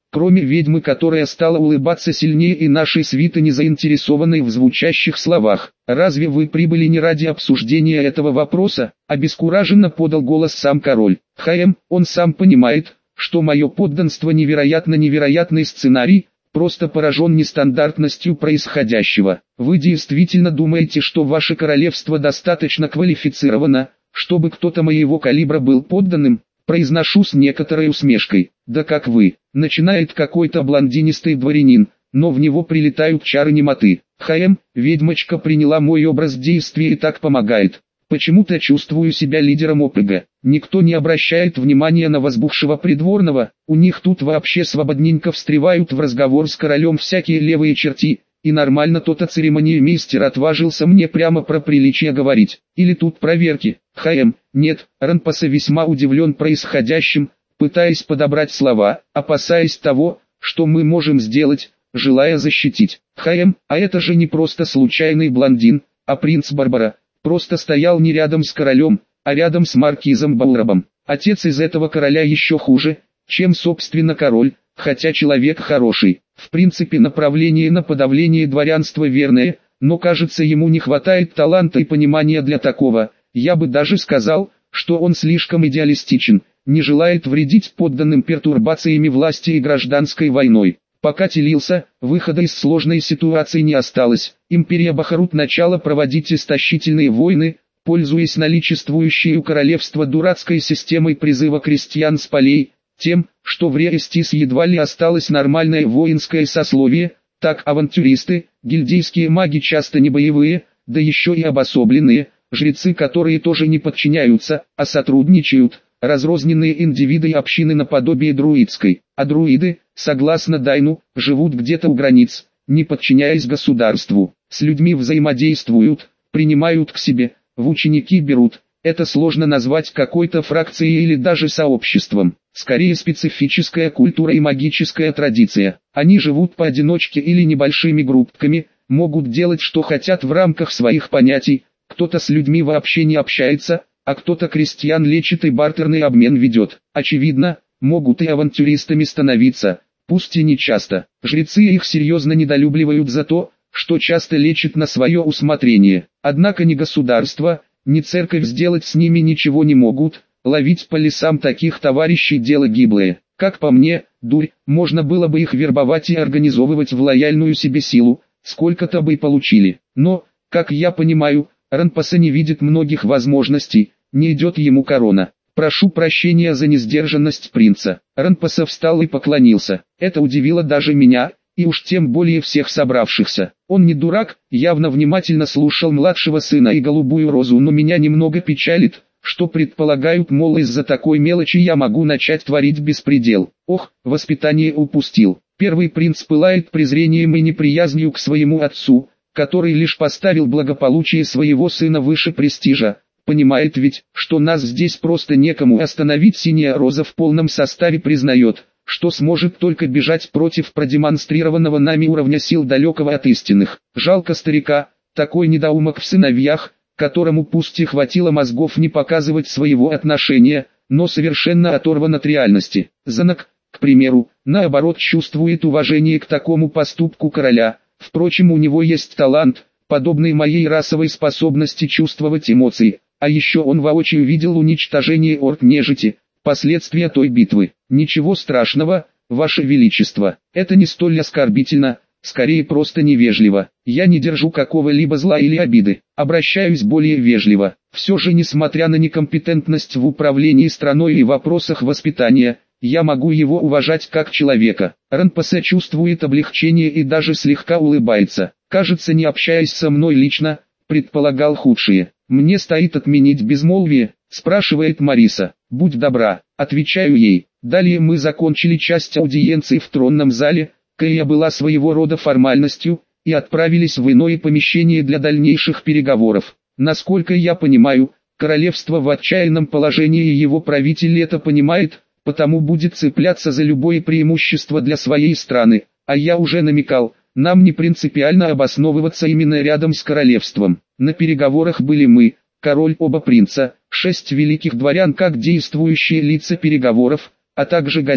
кроме ведьмы, которая стала улыбаться сильнее и нашей свиты, не заинтересованной в звучащих словах. «Разве вы прибыли не ради обсуждения этого вопроса?» — обескураженно подал голос сам король. «Хаем, он сам понимает, что мое подданство невероятно-невероятный сценарий, просто поражен нестандартностью происходящего. Вы действительно думаете, что ваше королевство достаточно квалифицировано, чтобы кто-то моего калибра был подданным?» Произношу с некоторой усмешкой. «Да как вы?» — начинает какой-то блондинистый дворянин, но в него прилетают чары немоты. «Хаем, ведьмочка приняла мой образ действия и так помогает. Почему-то чувствую себя лидером ОПГ. Никто не обращает внимания на возбухшего придворного, у них тут вообще свободненько встревают в разговор с королем всякие левые черти, и нормально тот-то церемониймейстер отважился мне прямо про приличие говорить. Или тут проверки?» «Хаем, нет», Ранпасе весьма удивлен происходящим, пытаясь подобрать слова, опасаясь того, что мы можем сделать, желая защитить. «Хаем, а это же не просто случайный блондин, а принц Барбара, просто стоял не рядом с королем, а рядом с маркизом Баурабом. Отец из этого короля еще хуже, чем собственно король, хотя человек хороший. В принципе направление на подавление дворянства верное, но кажется ему не хватает таланта и понимания для такого. Я бы даже сказал, что он слишком идеалистичен, не желает вредить подданным пертурбациями власти и гражданской войной. Пока телился, выхода из сложной ситуации не осталось. Империя Бахарут начала проводить истощительные войны, пользуясь наличествующей у королевства дурацкой системой призыва крестьян с полей, тем, что в Реэстис едва ли осталось нормальное воинское сословие, так авантюристы, гильдейские маги часто не боевые, да еще и обособленные, жрецы, которые тоже не подчиняются, а сотрудничают, разрозненные индивиды и общины наподобие друидской, а друиды, согласно Дайну, живут где-то у границ, не подчиняясь государству, с людьми взаимодействуют, принимают к себе, в ученики берут. Это сложно назвать какой-то фракцией или даже сообществом, скорее специфическая культура и магическая традиция. Они живут поодиночке или небольшими группками, могут делать что хотят в рамках своих понятий, кто-то с людьми вообще не общается, а кто-то крестьян лечит и бартерный обмен ведет. Очевидно, могут и авантюристами становиться, пусть и не часто. Жрецы их серьезно недолюбливают за то, что часто лечат на свое усмотрение. Однако ни государство, ни церковь сделать с ними ничего не могут, ловить по лесам таких товарищей дело гиблое. Как по мне, дурь, можно было бы их вербовать и организовывать в лояльную себе силу, сколько-то бы и получили. Но, как я понимаю, Ранпасе не видит многих возможностей, не идет ему корона. «Прошу прощения за несдержанность принца». Ранпасе встал и поклонился. Это удивило даже меня, и уж тем более всех собравшихся. Он не дурак, явно внимательно слушал младшего сына и голубую розу, но меня немного печалит, что предполагают, мол, из-за такой мелочи я могу начать творить беспредел. Ох, воспитание упустил. Первый принц пылает презрением и неприязнью к своему отцу, который лишь поставил благополучие своего сына выше престижа. Понимает ведь, что нас здесь просто некому остановить. Синяя роза в полном составе признает, что сможет только бежать против продемонстрированного нами уровня сил, далекого от истинных. Жалко старика, такой недоумок в сыновьях, которому пусть и хватило мозгов не показывать своего отношения, но совершенно оторван от реальности. Занок, к примеру, наоборот чувствует уважение к такому поступку короля. Впрочем, у него есть талант, подобный моей расовой способности чувствовать эмоции, а еще он воочию видел уничтожение орк-нежити, последствия той битвы. Ничего страшного, Ваше Величество, это не столь оскорбительно, скорее просто невежливо. Я не держу какого-либо зла или обиды, обращаюсь более вежливо. Все же, несмотря на некомпетентность в управлении страной и вопросах воспитания, я могу его уважать как человека. Ранпасе чувствует облегчение и даже слегка улыбается. Кажется, не общаясь со мной лично, предполагал худшее. «Мне стоит отменить безмолвие?» – спрашивает Мариса. «Будь добра», – отвечаю ей. Далее мы закончили часть аудиенции в тронном зале, которая была своего рода формальностью, и отправились в иное помещение для дальнейших переговоров. Насколько я понимаю, королевство в отчаянном положении и его правитель это понимает, потому будет цепляться за любое преимущество для своей страны, а я уже намекал, нам не принципиально обосновываться именно рядом с королевством. На переговорах были мы, король, оба принца, шесть великих дворян как действующие лица переговоров, а также Газеф,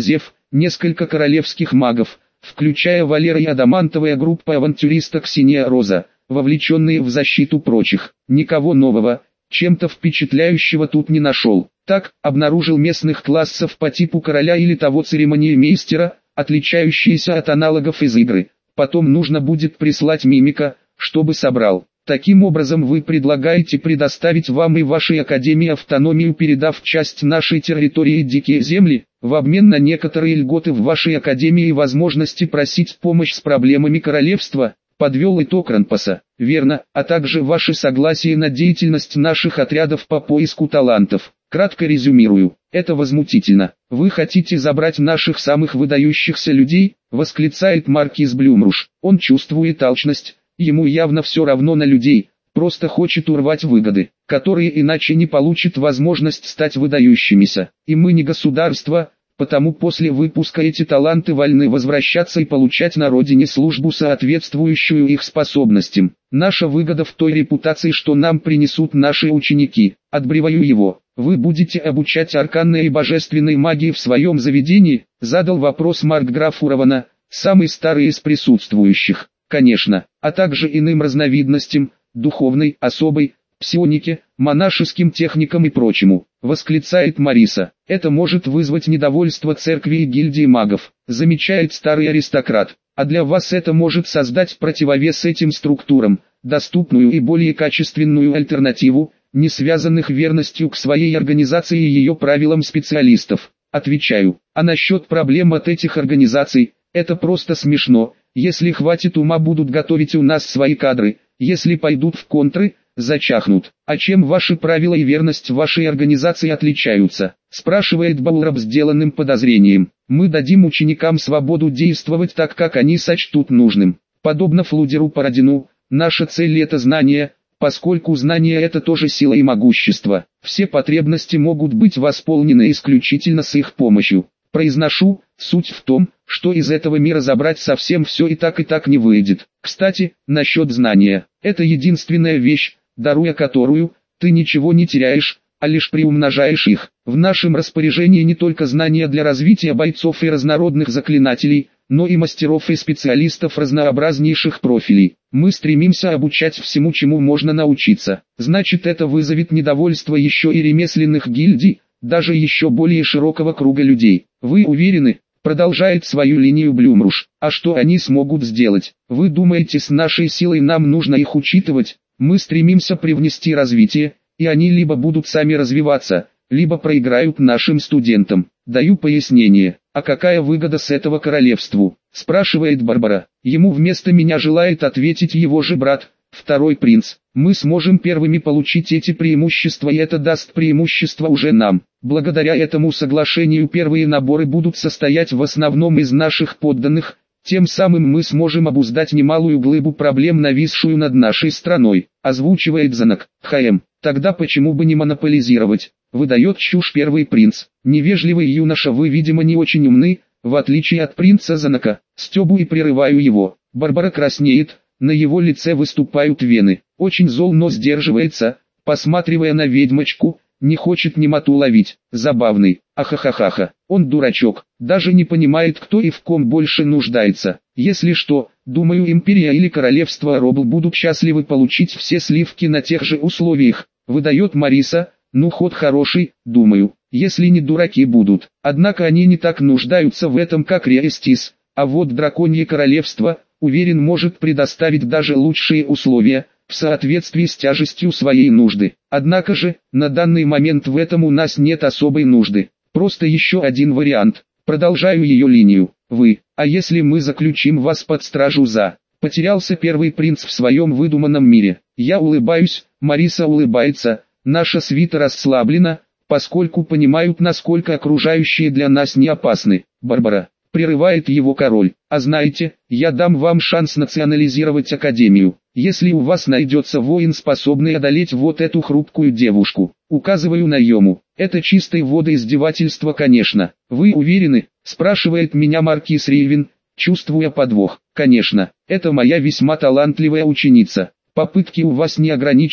несколько королевских магов, включая Валера и адамантовая группа авантюристок «Синяя роза», вовлеченные в защиту прочих. Никого нового, чем-то впечатляющего тут не нашел. Так, обнаружил местных классов по типу короля или того церемониймейстера, отличающиеся от аналогов из игры. Потом нужно будет прислать мимика, чтобы собрал. Таким образом вы предлагаете предоставить вам и вашей академии автономию, передав часть нашей территории дикие земли, в обмен на некоторые льготы в вашей академии и возможности просить помощь с проблемами королевства, подвел итог Ранпаса. Верно, а также ваше согласие на деятельность наших отрядов по поиску талантов. Кратко резюмирую, это возмутительно. Вы хотите забрать наших самых выдающихся людей, восклицает маркиз Блюмруш. Он чувствует алчность. Ему явно все равно на людей, просто хочет урвать выгоды, которые иначе не получат возможность стать выдающимися. И мы не государство, потому после выпуска эти таланты вольны возвращаться и получать на родине службу, соответствующую их способностям. Наша выгода в той репутации, что нам принесут наши ученики. Отбреваю его. Вы будете обучать арканной и божественной магии в своем заведении? Задал вопрос маркграф Уравана, самый старый из присутствующих. Конечно, а также иным разновидностям, духовной, особой, псионике, монашеским техникам и прочему, восклицает Мариса. Это может вызвать недовольство церкви и гильдии магов, замечает старый аристократ. А для вас это может создать противовес этим структурам, доступную и более качественную альтернативу, не связанных верностью к своей организации и ее правилам специалистов. Отвечаю, а насчет проблем от этих организаций, это просто смешно. Если хватит ума, будут готовить у нас свои кадры, если пойдут в контры, зачахнут. А чем ваши правила и верность вашей организации отличаются? Спрашивает Баураб сделанным подозрением. Мы дадим ученикам свободу действовать так, как они сочтут нужным. Подобно Флудеру Парадину, наша цель это знание, поскольку знание это тоже сила и могущество. Все потребности могут быть восполнены исключительно с их помощью. Произношу, суть в том, что из этого мира забрать совсем все и так и так не выйдет. Кстати, насчет знания. Это единственная вещь, даруя которую, ты ничего не теряешь, а лишь приумножаешь их. В нашем распоряжении не только знания для развития бойцов и разнородных заклинателей, но и мастеров и специалистов разнообразнейших профилей. Мы стремимся обучать всему, чему можно научиться. Значит, это вызовет недовольство еще и ремесленных гильдий, даже еще более широкого круга людей. Вы уверены? Продолжает свою линию Блюмруш. А что они смогут сделать? Вы думаете, с нашей силой нам нужно их учитывать? Мы стремимся привнести развитие, и они либо будут сами развиваться, либо проиграют нашим студентам. Даю пояснение. А какая выгода с этого королевству? Спрашивает Барбара. Ему вместо меня желает ответить его же брат, второй принц. Мы сможем первыми получить эти преимущества, и это даст преимущество уже нам. Благодаря этому соглашению первые наборы будут состоять в основном из наших подданных, тем самым мы сможем обуздать немалую глыбу проблем, нависшую над нашей страной. Озвучивает Занак. ХМ. Тогда почему бы не монополизировать? Выдает чушь первый принц. Невежливый юноша, вы видимо не очень умны, в отличие от принца Занака. Стебу и прерываю его. Барбара краснеет. На его лице выступают вены. Очень зол, но сдерживается, посматривая на ведьмочку, не хочет немоту ловить. Забавный. Ахахахаха. Он дурачок. Даже не понимает, кто и в ком больше нуждается. Если что, думаю, империя или королевство Робл будут счастливы получить все сливки на тех же условиях. Выдает Мариса. Ну, ход хороший, думаю. Если не дураки будут. Однако они не так нуждаются в этом, как Реэстис. А вот драконье королевство, уверен, может предоставить даже лучшие условия, в соответствии с тяжестью своей нужды. Однако же, на данный момент в этом у нас нет особой нужды. Просто еще один вариант. Продолжаю ее линию. Вы, а если мы заключим вас под стражу за... Потерялся первый принц в своем выдуманном мире. Я улыбаюсь, Мариса улыбается, наша свита расслаблена, поскольку понимают, насколько окружающие для нас не опасны. Барбара. Прерывает его король. А знаете, я дам вам шанс национализировать академию, если у вас найдется воин, способный одолеть вот эту хрупкую девушку. Указываю на Йому. Это чистой воды издевательство, конечно. Вы уверены? Спрашивает меня маркиз Ривен, чувствуя подвох. Конечно, это моя весьма талантливая ученица. Попытки у вас не ограничены,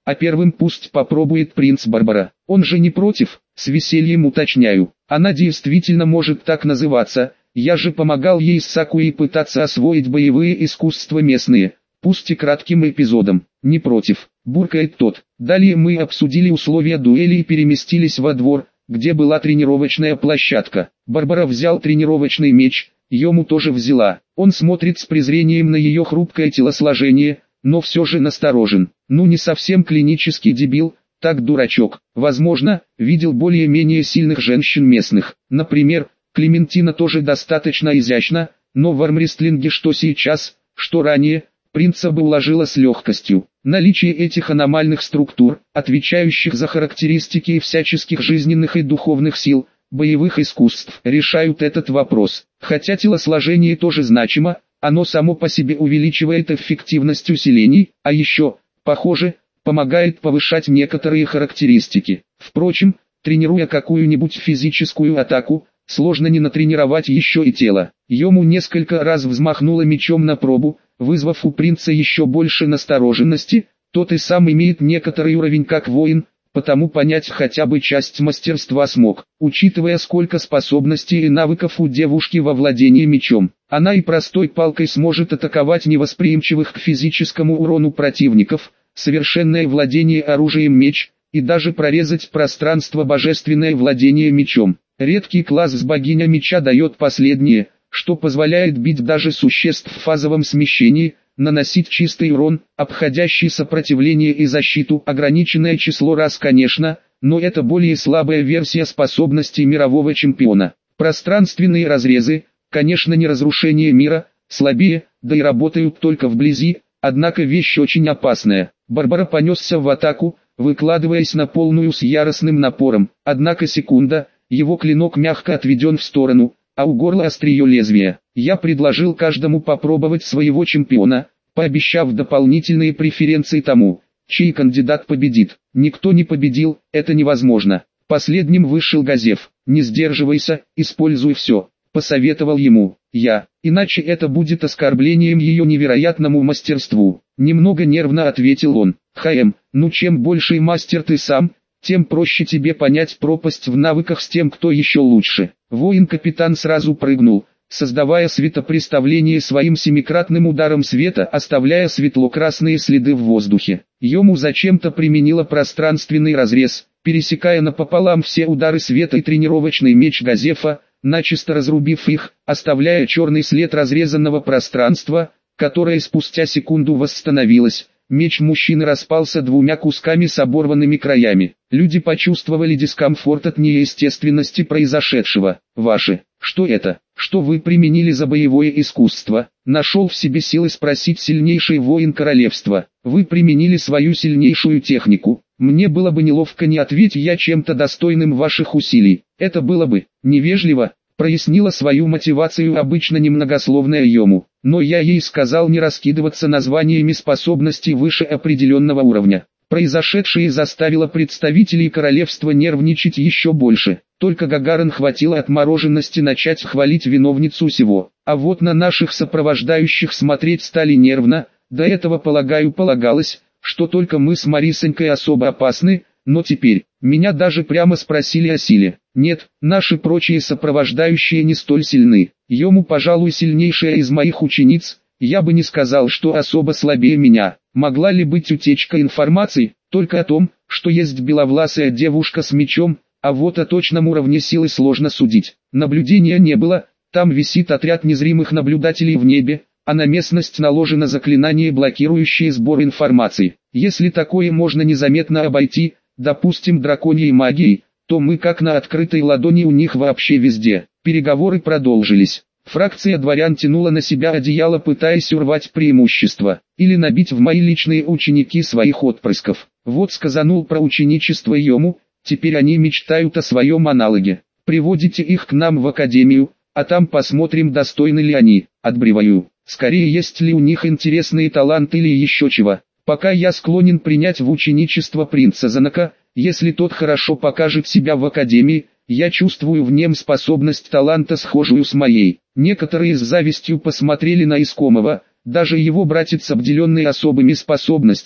а первым пусть попробует принц Барбара. Он же не против, с весельем уточняю. Она действительно может так называться, я же помогал ей с Сакуей пытаться освоить боевые искусства местные, пусть и кратким эпизодом. Не против, буркает тот. Далее мы обсудили условия дуэли и переместились во двор, где была тренировочная площадка. Барбара взял тренировочный меч, Йому тоже взяла. Он смотрит с презрением на ее хрупкое телосложение, но все же насторожен. Ну не совсем клинический дебил, так дурачок. Возможно, видел более-менее сильных женщин местных. Например, Клементина тоже достаточно изящна, но в армрестлинге что сейчас, что ранее, принца бы уложила с легкостью. Наличие этих аномальных структур, отвечающих за характеристики всяческих жизненных и духовных сил, боевых искусств, решают этот вопрос. Хотя телосложение тоже значимо, оно само по себе увеличивает эффективность усилений, а еще, похоже, помогает повышать некоторые характеристики. Впрочем, тренируя какую-нибудь физическую атаку, сложно не натренировать еще и тело. Йому несколько раз взмахнула мечом на пробу, вызвав у принца еще больше настороженности. Тот и сам имеет некоторый уровень как воин, потому понять хотя бы часть мастерства смог. Учитывая сколько способностей и навыков у девушки во владении мечом, она и простой палкой сможет атаковать невосприимчивых к физическому урону противников, совершенное владение оружием меч, и даже прорезать пространство божественное владение мечом. Редкий класс с богиня меча дает последнее, что позволяет бить даже существ в фазовом смещении, наносить чистый урон, обходящий сопротивление и защиту, ограниченное число раз конечно, но это более слабая версия способностей мирового чемпиона. Пространственные разрезы, конечно не разрушение мира, слабее, да и работают только вблизи, однако вещь очень опасная. Барбара понесся в атаку, выкладываясь на полную с яростным напором, однако секунда, его клинок мягко отведен в сторону, а у горла острие лезвия. Я предложил каждому попробовать своего чемпиона, пообещав дополнительные преференции тому, чей кандидат победит. Никто не победил, это невозможно. Последним вышел Газеф. Не сдерживайся, используй все, посоветовал ему я, иначе это будет оскорблением ее невероятному мастерству. Немного нервно ответил он. Хэм, ну чем больший мастер ты сам, тем проще тебе понять пропасть в навыках с тем, кто еще лучше. Воин-капитан сразу прыгнул, создавая светопреставление своим семикратным ударом света, оставляя светло-красные следы в воздухе. Йому зачем-то применила пространственный разрез, пересекая напополам все удары света и тренировочный меч Газефа, начисто разрубив их, оставляя черный след разрезанного пространства, которое спустя секунду восстановилось. Меч мужчины распался двумя кусками с оборванными краями. Люди почувствовали дискомфорт от неестественности произошедшего. Ваши, что это? Что вы применили за боевое искусство? Нашел в себе силы спросить сильнейший воин королевства. Вы применили свою сильнейшую технику. Мне было бы неловко не ответить я чем-то достойным ваших усилий. Это было бы невежливо. Прояснила свою мотивацию обычно немногословная Йому, но я ей сказал не раскидываться названиями способностей выше определенного уровня. Произошедшее заставило представителей королевства нервничать еще больше. Только Гагарин хватило отмороженности начать хвалить виновницу всего. А вот на наших сопровождающих смотреть стали нервно. До этого, полагаю, полагалось, что только мы с Марисонькой особо опасны, но теперь меня даже прямо спросили о силе. Нет, наши прочие сопровождающие не столь сильны. Йому, пожалуй, сильнейшая из моих учениц, я бы не сказал, что особо слабее меня. Могла ли быть утечка информации, только о том, что есть беловласая девушка с мечом, а вот о точном уровне силы сложно судить. Наблюдения не было, там висит отряд незримых наблюдателей в небе, а на местность наложено заклинание, блокирующее сбор информации. Если такое можно незаметно обойти, допустим драконьей магией, то мы как на открытой ладони у них вообще везде. Переговоры продолжились. Фракция дворян тянула на себя одеяло, пытаясь урвать преимущество, или набить в мои личные ученики своих отпрысков. Вот сказанул про ученичество Йому, теперь они мечтают о своем аналоге. Приводите их к нам в академию, а там посмотрим, достойны ли они. Отбреваю. Скорее, есть ли у них интересные таланты или еще чего. Пока я склонен принять в ученичество принца Занака, если тот хорошо покажет себя в академии, я чувствую в нем способность таланта, схожую с моей. Некоторые с завистью посмотрели на искомого, даже его братец, обделенный особыми способностями,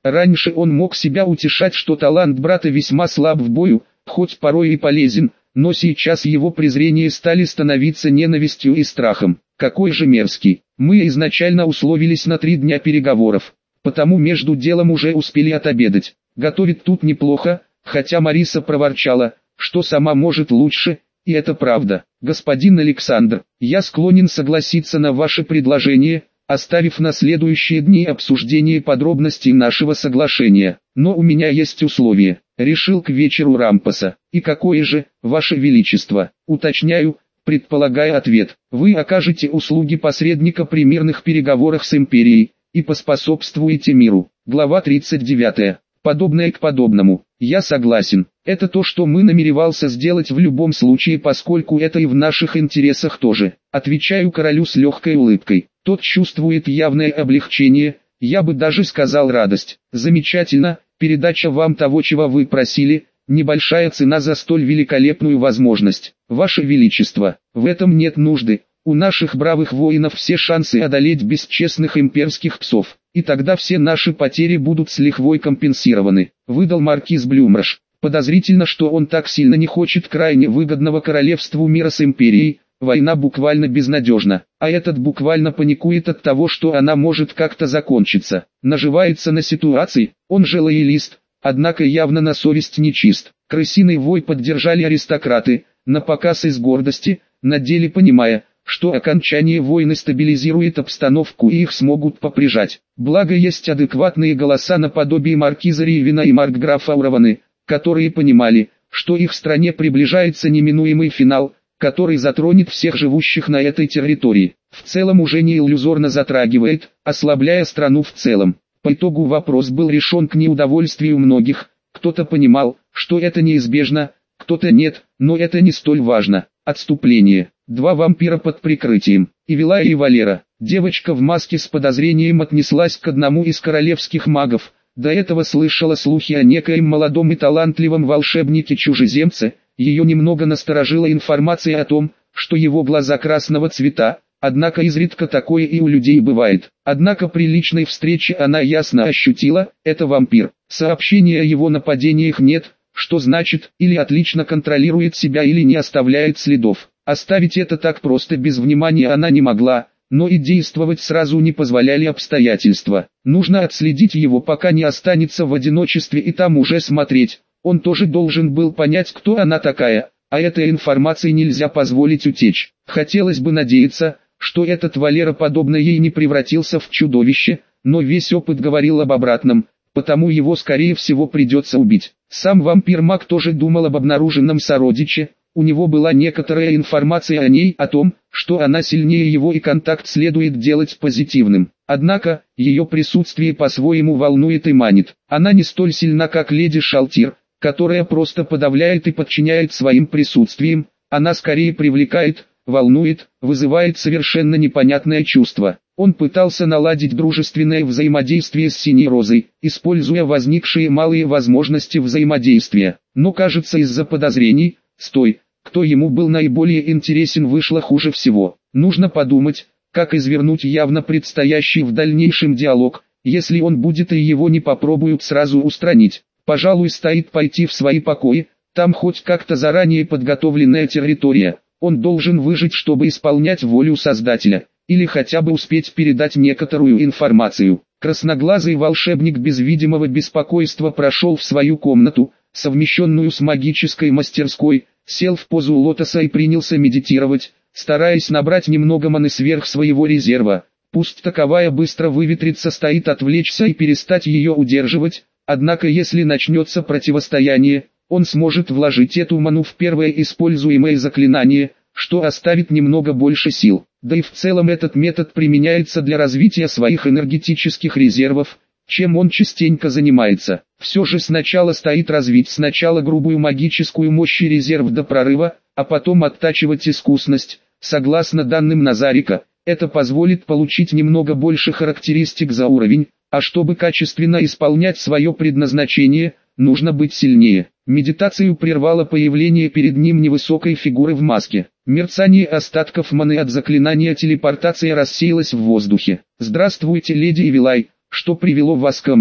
Раньше он мог себя утешать, что талант брата весьма слаб в бою, хоть порой и полезен, но сейчас его презрение стали становиться ненавистью и страхом. Какой же мерзкий. Мы изначально условились на три дня переговоров, потому между делом уже успели отобедать. Готовит тут неплохо, хотя Мариса проворчала, что сама может лучше, и это правда. Господин Александр, я склонен согласиться на ваше предложение, оставив на следующие дни обсуждение подробностей нашего соглашения. Но у меня есть условие. Решил к вечеру Рампаса. И какое же, ваше величество? Уточняю, предполагая ответ. Вы окажете услуги посредника при мирных переговорах с империей и поспособствуете миру. Глава тридцать девятая. Подобное к подобному. Я согласен. Это то, что мы намеревался сделать в любом случае, поскольку это и в наших интересах тоже. Отвечаю королю с легкой улыбкой. Тот чувствует явное облегчение, я бы даже сказал радость. Замечательно, передача вам того, чего вы просили, небольшая цена за столь великолепную возможность. Ваше Величество, в этом нет нужды. У наших бравых воинов все шансы одолеть бесчестных имперских псов, и тогда все наши потери будут с лихвой компенсированы, выдал маркиз Блюмраш. Подозрительно, что он так сильно не хочет крайне выгодного королевству мира с империей, война буквально безнадежна, а этот буквально паникует от того, что она может как-то закончиться, наживается на ситуации, он же лоялист, однако явно на совесть нечист. Крысиный вой поддержали аристократы, напоказ из гордости, на деле понимая, что окончание войны стабилизирует обстановку и их смогут поприжать. Благо есть адекватные голоса наподобие маркиза Ривина и маркграфа Ураваны, которые понимали, что их стране приближается неминуемый финал, который затронет всех живущих на этой территории. В целом уже не иллюзорно затрагивает, ослабляя страну в целом. По итогу вопрос был решен к неудовольствию многих, кто-то понимал, что это неизбежно, кто-то нет, но это не столь важно. Отступление. Два вампира под прикрытием. Ивелая и Валера. Девочка в маске с подозрением отнеслась к одному из королевских магов. До этого слышала слухи о некоем молодом и талантливом волшебнике-чужеземце. Ее немного насторожила информация о том, что его глаза красного цвета, однако изредка такое и у людей бывает. Однако при личной встрече она ясно ощутила, это вампир. Сообщения о его нападениях нет, что значит, или отлично контролирует себя, или не оставляет следов. Оставить это так просто без внимания она не могла, но и действовать сразу не позволяли обстоятельства. Нужно отследить его, пока не останется в одиночестве, и там уже смотреть. Он тоже должен был понять, кто она такая, а этой информации нельзя позволить утечь. Хотелось бы надеяться, что этот Валера подобно ей не превратился в чудовище, но весь опыт говорил об обратном, потому его скорее всего придется убить. Сам вампир-маг тоже думал об обнаруженном сородиче, у него была некоторая информация о ней, о том, что она сильнее его и контакт следует делать позитивным. Однако, ее присутствие по-своему волнует и манит. Она не столь сильна, как леди Шалтир, которая просто подавляет и подчиняет своим присутствием, она скорее привлекает, волнует, вызывает совершенно непонятное чувство. Он пытался наладить дружественное взаимодействие с Синей Розой, используя возникшие малые возможности взаимодействия, но кажется, из-за подозрений, с той, кто ему был наиболее интересен, вышло хуже всего. Нужно подумать, как извернуть явно предстоящий в дальнейшем диалог, если он будет и его не попробуют сразу устранить. Пожалуй, стоит пойти в свои покои, там хоть как-то заранее подготовленная территория. Он должен выжить, чтобы исполнять волю Создателя, или хотя бы успеть передать некоторую информацию. Красноглазый волшебник без видимого беспокойства прошел в свою комнату, совмещенную с магической мастерской, сел в позу лотоса и принялся медитировать, стараясь набрать немного маны сверх своего резерва. Пусть таковая быстро выветрится, стоит отвлечься и перестать ее удерживать, однако если начнется противостояние, он сможет вложить эту ману в первое используемое заклинание, что оставит немного больше сил. Да и в целом этот метод применяется для развития своих энергетических резервов, чем он частенько занимается. Все же сначала стоит развить сначала грубую магическую мощь и резерв до прорыва, а потом оттачивать искусность. Согласно данным Назарика, это позволит получить немного больше характеристик за уровень, а чтобы качественно исполнять свое предназначение, нужно быть сильнее. Медитацию прервало появление перед ним невысокой фигуры в маске. Мерцание остатков маны от заклинания телепортации рассеялось в воздухе. «Здравствуйте, леди Ивелай, что привело вас ко мне?» —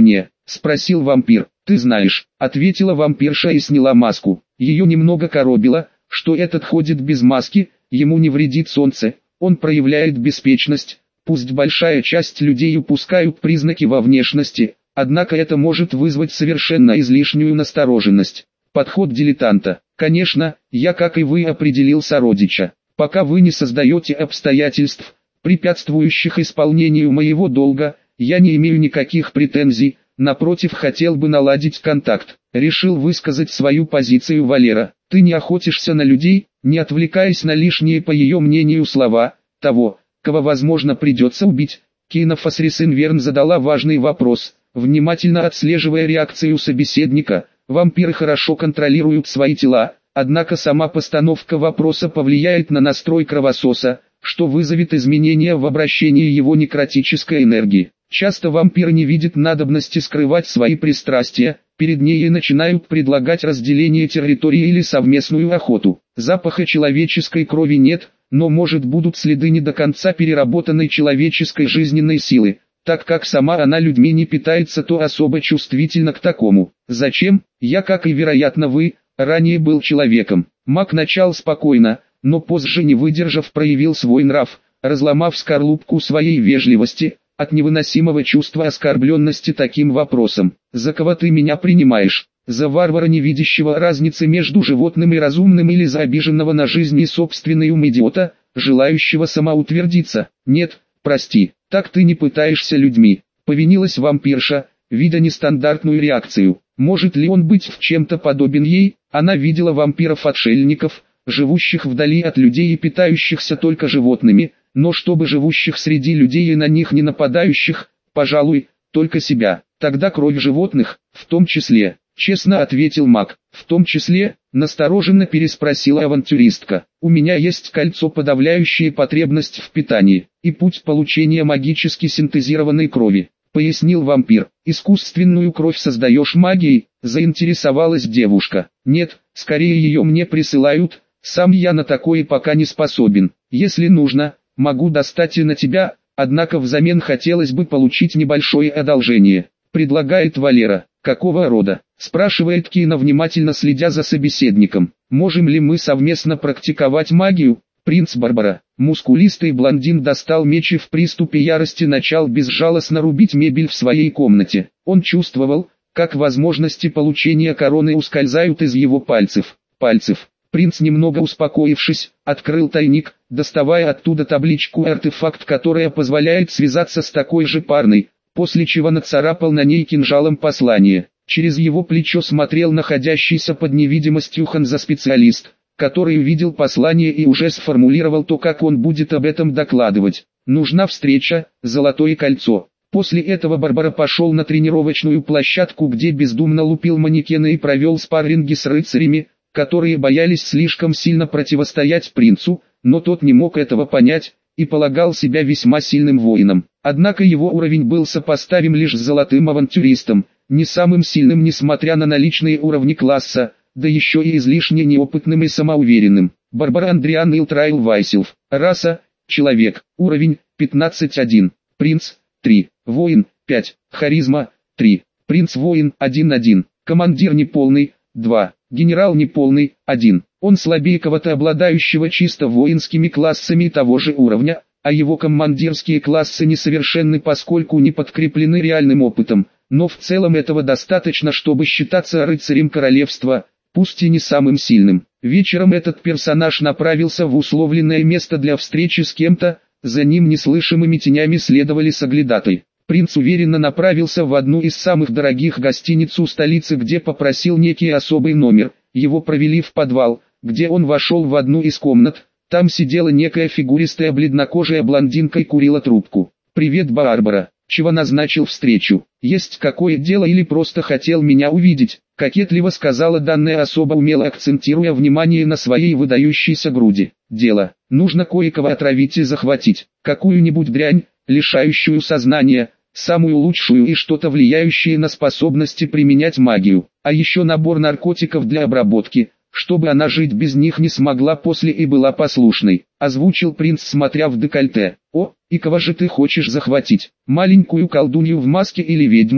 спросил вампир. «Ты знаешь», — ответила вампирша и сняла маску. Ее немного коробило, что этот ходит без маски, ему не вредит солнце, он проявляет беспечность. Пусть большая часть людей упускают признаки во внешности, однако это может вызвать совершенно излишнюю настороженность. Подход дилетанта. Конечно, я, как и вы, определил сородича. Пока вы не создаете обстоятельств, препятствующих исполнению моего долга, я не имею никаких претензий, напротив, хотел бы наладить контакт. Решил высказать свою позицию Валера. Ты не охотишься на людей, не отвлекаясь на лишние, по ее мнению, слова того, кого, возможно, придется убить. Кейна Фасрисенверн задала важный вопрос, внимательно отслеживая реакцию собеседника. Вампиры хорошо контролируют свои тела, однако сама постановка вопроса повлияет на настрой кровососа, что вызовет изменения в обращении его некротической энергии. Часто вампир не видит надобности скрывать свои пристрастия, перед ней и начинают предлагать разделение территории или совместную охоту. Запаха человеческой крови нет, но может будут следы не до конца переработанной человеческой жизненной силы. Так как сама она людьми не питается, то особо чувствительна к такому. Зачем? Я, как и вероятно вы, ранее был человеком. Маг начал спокойно, но позже, не выдержав, проявил свой нрав, разломав скорлупку своей вежливости, от невыносимого чувства оскорбленности таким вопросом. «За кого ты меня принимаешь? За варвара, не видящего разницы между животным и разумным, или за обиженного на жизнь и собственный ум идиота, желающего самоутвердиться? Нет, прости, так ты не пытаешься людьми», — повинилась вампирша, видя нестандартную реакцию. Может ли он быть в чем-то подобен ей? Она видела вампиров-отшельников, живущих вдали от людей и питающихся только животными, но чтобы живущих среди людей и на них не нападающих, пожалуй, только себя. Тогда кровь животных, в том числе, честно ответил маг. В том числе, настороженно переспросила авантюристка. У меня есть кольцо, подавляющее потребность в питании, и путь получения магически синтезированной крови, пояснил вампир. Искусственную кровь создаешь магией? Заинтересовалась девушка. Нет, скорее ее мне присылают, сам я на такое пока не способен. Если нужно, могу достать и на тебя, однако взамен хотелось бы получить небольшое одолжение. Предлагает Валера. Какого рода? Спрашивает Кейна, внимательно следя за собеседником. Можем ли мы совместно практиковать магию? Принц Барбара, мускулистый блондин, достал меч и в приступе ярости начал безжалостно рубить мебель в своей комнате. Он чувствовал, как возможности получения короны ускользают из его пальцев. Пальцев. Принц, немного успокоившись, открыл тайник, доставая оттуда табличку-артефакт, которая позволяет связаться с такой же парной, после чего нацарапал на ней кинжалом послание. Через его плечо смотрел находящийся под невидимостью Ханза-специалист, который увидел послание и уже сформулировал то, как он будет об этом докладывать. Нужна встреча, золотое кольцо. После этого Барбара пошел на тренировочную площадку, где бездумно лупил манекены и провел спарринги с рыцарями, которые боялись слишком сильно противостоять принцу, но тот не мог этого понять, и полагал себя весьма сильным воином. Однако его уровень был сопоставим лишь с золотым авантюристом, не самым сильным несмотря на наличные уровни класса, да еще и излишне неопытным и самоуверенным. Барбара Андриан Илтрайл Вайсилв. Раса – человек. Уровень – пятнадцать один. Принц – три. Воин – пять. Харизма – три. Принц-воин – один один. Командир неполный – два. Генерал неполный – один. Он слабее кого-то, обладающего чисто воинскими классами того же уровня, а его командирские классы несовершенны, поскольку не подкреплены реальным опытом, но в целом этого достаточно, чтобы считаться рыцарем королевства, пусть и не самым сильным. Вечером этот персонаж направился в условленное место для встречи с кем-то, за ним неслышимыми тенями следовали соглядатой. Принц уверенно направился в одну из самых дорогих гостиниц у столицы, где попросил некий особый номер. Его провели в подвал, где он вошел в одну из комнат. Там сидела некая фигуристая бледнокожая блондинка и курила трубку. «Привет, Барбара. Чего назначил встречу? Есть какое дело или просто хотел меня увидеть?» Кокетливо сказала данная особа, умело акцентируя внимание на своей выдающейся груди. «Дело. Нужно кое-кого отравить и захватить. Какую-нибудь дрянь, лишающую сознания, самую лучшую и что-то влияющее на способности применять магию. А еще набор наркотиков для обработки, чтобы она жить без них не смогла после и была послушной», озвучил принц, смотря в декольте. «О, и кого же ты хочешь захватить? Маленькую колдунью в маске или ведьму?»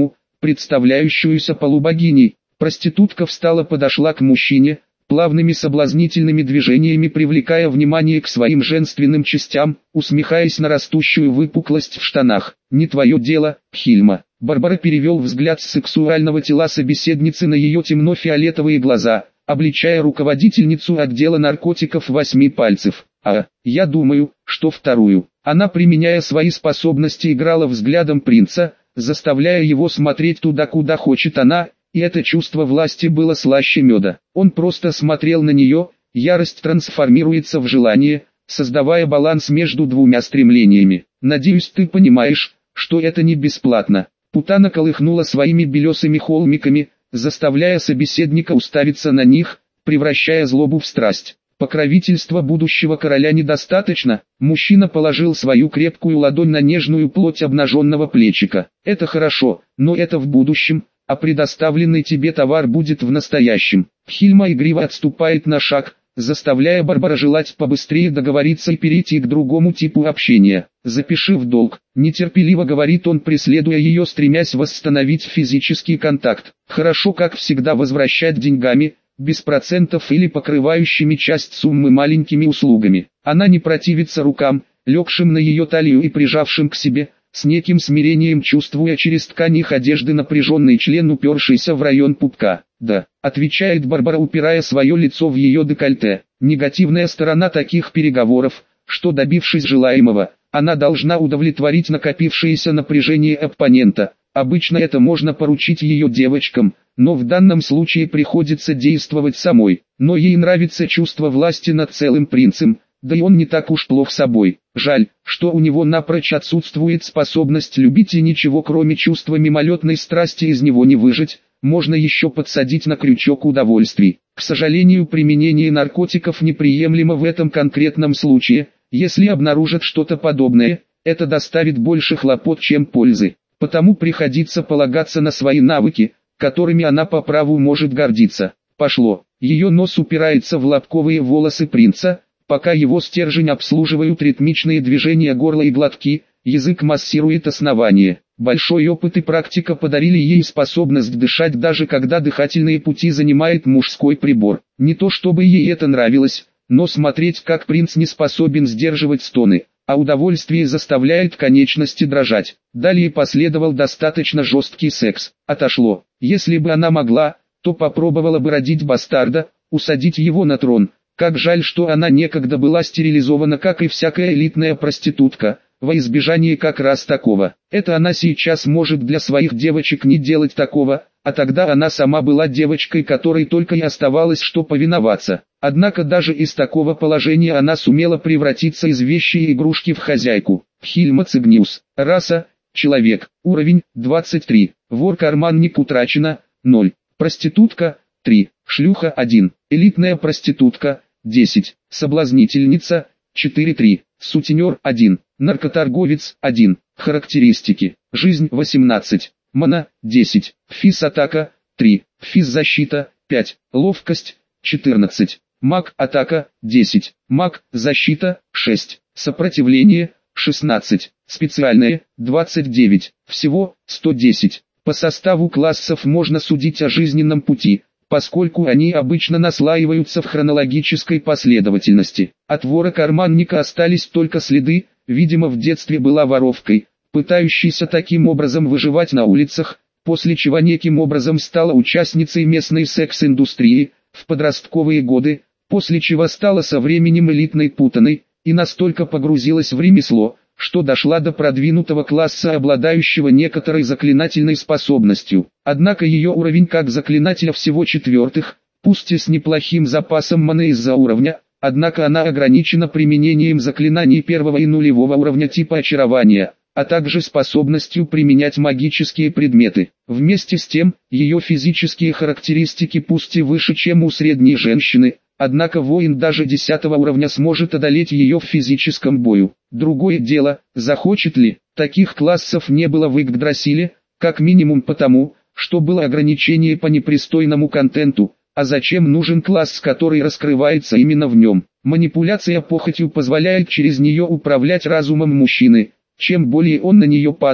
представляющуюся полубогиней. Проститутка встала, подошла к мужчине, плавными соблазнительными движениями привлекая внимание к своим женственным частям, усмехаясь на растущую выпуклость в штанах. «Не твое дело, Хильма». Барбара перевел взгляд с сексуального тела собеседницы на ее темно-фиолетовые глаза, обличая руководительницу отдела наркотиков восьми пальцев. «А, я думаю, что вторую». Она, применяя свои способности, играла взглядом принца, заставляя его смотреть туда, куда хочет она, и это чувство власти было слаще меда. Он просто смотрел на нее, ярость трансформируется в желание, создавая баланс между двумя стремлениями. «Надеюсь, ты понимаешь, что это не бесплатно». Путана колыхнула своими белесыми холмиками, заставляя собеседника уставиться на них, превращая злобу в страсть. Покровительства будущего короля недостаточно. Мужчина положил свою крепкую ладонь на нежную плоть обнаженного плечика. «Это хорошо, но это в будущем, а предоставленный тебе товар будет в настоящем». Хильма игриво отступает на шаг, заставляя Барбара желать побыстрее договориться и перейти к другому типу общения. «Запиши в долг», — нетерпеливо говорит он, преследуя ее, стремясь восстановить физический контакт. «Хорошо, как всегда, возвращать деньгами, без процентов или покрывающими часть суммы маленькими услугами». Она не противится рукам, легшим на ее талию и прижавшим к себе, с неким смирением чувствуя через ткань их одежды напряженный член, упершийся в район пупка. «Да», — отвечает Барбара, упирая свое лицо в ее декольте. Негативная сторона таких переговоров, что, добившись желаемого, она должна удовлетворить накопившееся напряжение оппонента. Обычно это можно поручить ее девочкам, но в данном случае приходится действовать самой. Но ей нравится чувство власти над целым принцем, да и он не так уж плох собой. Жаль, что у него напрочь отсутствует способность любить, и ничего кроме чувства мимолетной страсти из него не выжать, можно еще подсадить на крючок удовольствий. К сожалению, применение наркотиков неприемлемо в этом конкретном случае. Если обнаружат что-то подобное, это доставит больше хлопот, чем пользы. Потому приходится полагаться на свои навыки, которыми она по праву может гордиться. Пошло. Ее нос упирается в лобковые волосы принца, пока его стержень обслуживают ритмичные движения горла и глотки, язык массирует основание. Большой опыт и практика подарили ей способность дышать, даже когда дыхательные пути занимает мужской прибор. Не то чтобы ей это нравилось, но смотреть, как принц не способен сдерживать стоны, а удовольствие заставляет конечности дрожать. Далее последовал достаточно жесткий секс. Отошло. Если бы она могла, то попробовала бы родить бастарда, усадить его на трон. Как жаль, что она некогда была стерилизована, как и всякая элитная проститутка, во избежание как раз такого. Это она сейчас может для своих девочек не делать такого, а тогда она сама была девочкой, которой только и оставалось что повиноваться. Однако даже из такого положения она сумела превратиться из вещи и игрушки в хозяйку. Хильма Цигниус. Раса – человек. Уровень – двадцать три. Вор-карманник утрачено – ноль. Проститутка – три. Шлюха – один. Элитная проститутка – десять. Соблазнительница – четыре три. Сутенер – один. Наркоторговец – один. Характеристики. Жизнь – восемнадцать. Мана – десять. Физ-атака – три. Физ-защита – пять. Ловкость – четырнадцать. Маг-атака – десять. Маг-защита – шесть. Сопротивление – шестнадцать. Специальное – двадцать девять. Всего – сто десять. По составу классов можно судить о жизненном пути, поскольку они обычно наслаиваются в хронологической последовательности. От вора-карманника остались только следы, видимо, в детстве была воровкой, пытающейся таким образом выживать на улицах, после чего неким образом стала участницей местной секс-индустрии, в подростковые годы, после чего стала со временем элитной путаной, и настолько погрузилась в ремесло, что дошла до продвинутого класса, обладающего некоторой заклинательной способностью. Однако ее уровень как заклинателя всего четвертых, пусть и с неплохим запасом маны из-за уровня, однако она ограничена применением заклинаний первого и нулевого уровня типа очарования, а также способностью применять магические предметы. Вместе с тем, ее физические характеристики пусть и выше, чем у средней женщины, однако воин даже десятого уровня сможет одолеть ее в физическом бою. Другое дело, захочет ли. Таких классов не было в Игдрасиле, как минимум потому, что было ограничение по непристойному контенту, а зачем нужен класс, который раскрывается именно в нем. Манипуляция похотью позволяет через нее управлять разумом мужчины. Чем более он на нее падок,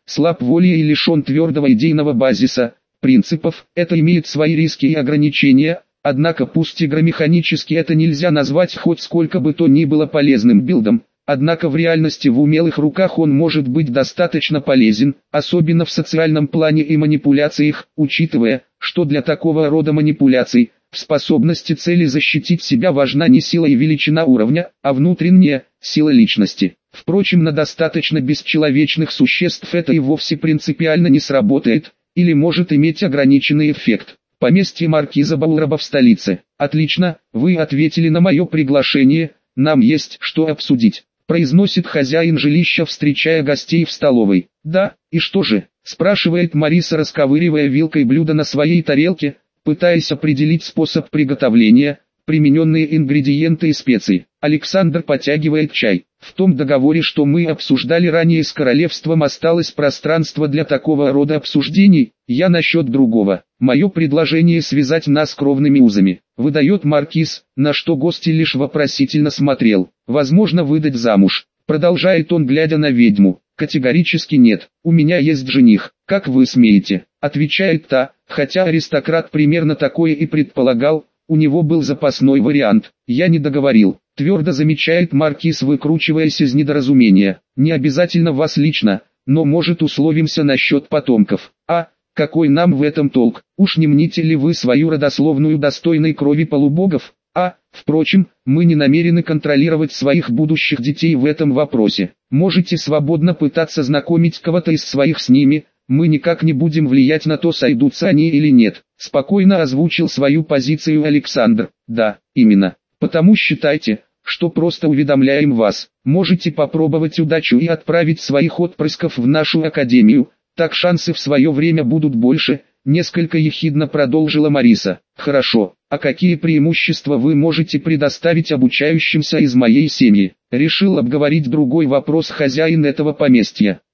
слаб волей и лишен твердого идейного базиса, принципов, это имеет свои риски и ограничения, однако пусть игромеханически это нельзя назвать хоть сколько бы то ни было полезным билдом, однако в реальности в умелых руках он может быть достаточно полезен, особенно в социальном плане и манипуляциях, учитывая, что для такого рода манипуляций, в способности цели защитить себя важна не сила и величина уровня, а внутренняя, сила личности. Впрочем, на достаточно бесчеловечных существ это и вовсе принципиально не сработает, или может иметь ограниченный эффект. Поместье маркиза Баулраба в столице. Отлично, вы ответили на мое приглашение, нам есть что обсудить, произносит хозяин жилища, встречая гостей в столовой. Да, и что же, спрашивает Мариса, расковыривая вилкой блюдо на своей тарелке, пытаясь определить способ приготовления, примененные ингредиенты и специи. Александр потягивает чай. В том договоре, что мы обсуждали ранее с королевством, осталось пространство для такого рода обсуждений. Я насчет другого. Мое предложение связать нас кровными узами. Выдает маркиз, на что гость лишь вопросительно смотрел. Возможно, выдать замуж. Продолжает он, глядя на ведьму. Категорически нет. У меня есть жених. Как вы смеете? Отвечает та, хотя аристократ примерно такое и предполагал. У него был запасной вариант. Я не договорил. Твердо замечает маркиз, выкручиваясь из недоразумения. Не обязательно вас лично, но может условимся насчет потомков. А, какой нам в этом толк? Уж не мните ли вы свою родословную достойной крови полубогов? А, впрочем, мы не намерены контролировать своих будущих детей в этом вопросе. Можете свободно пытаться знакомить кого-то из своих с ними, мы никак не будем влиять на то, сойдутся они или нет. Спокойно озвучил свою позицию Александр. Да, именно. Потому считайте, что просто уведомляем вас. Можете попробовать удачу и отправить своих отпрысков в нашу академию, так шансы в свое время будут больше, несколько ехидно продолжила Мариса. Хорошо, а какие преимущества вы можете предоставить обучающимся из моей семьи? Решил обговорить другой вопрос хозяин этого поместья.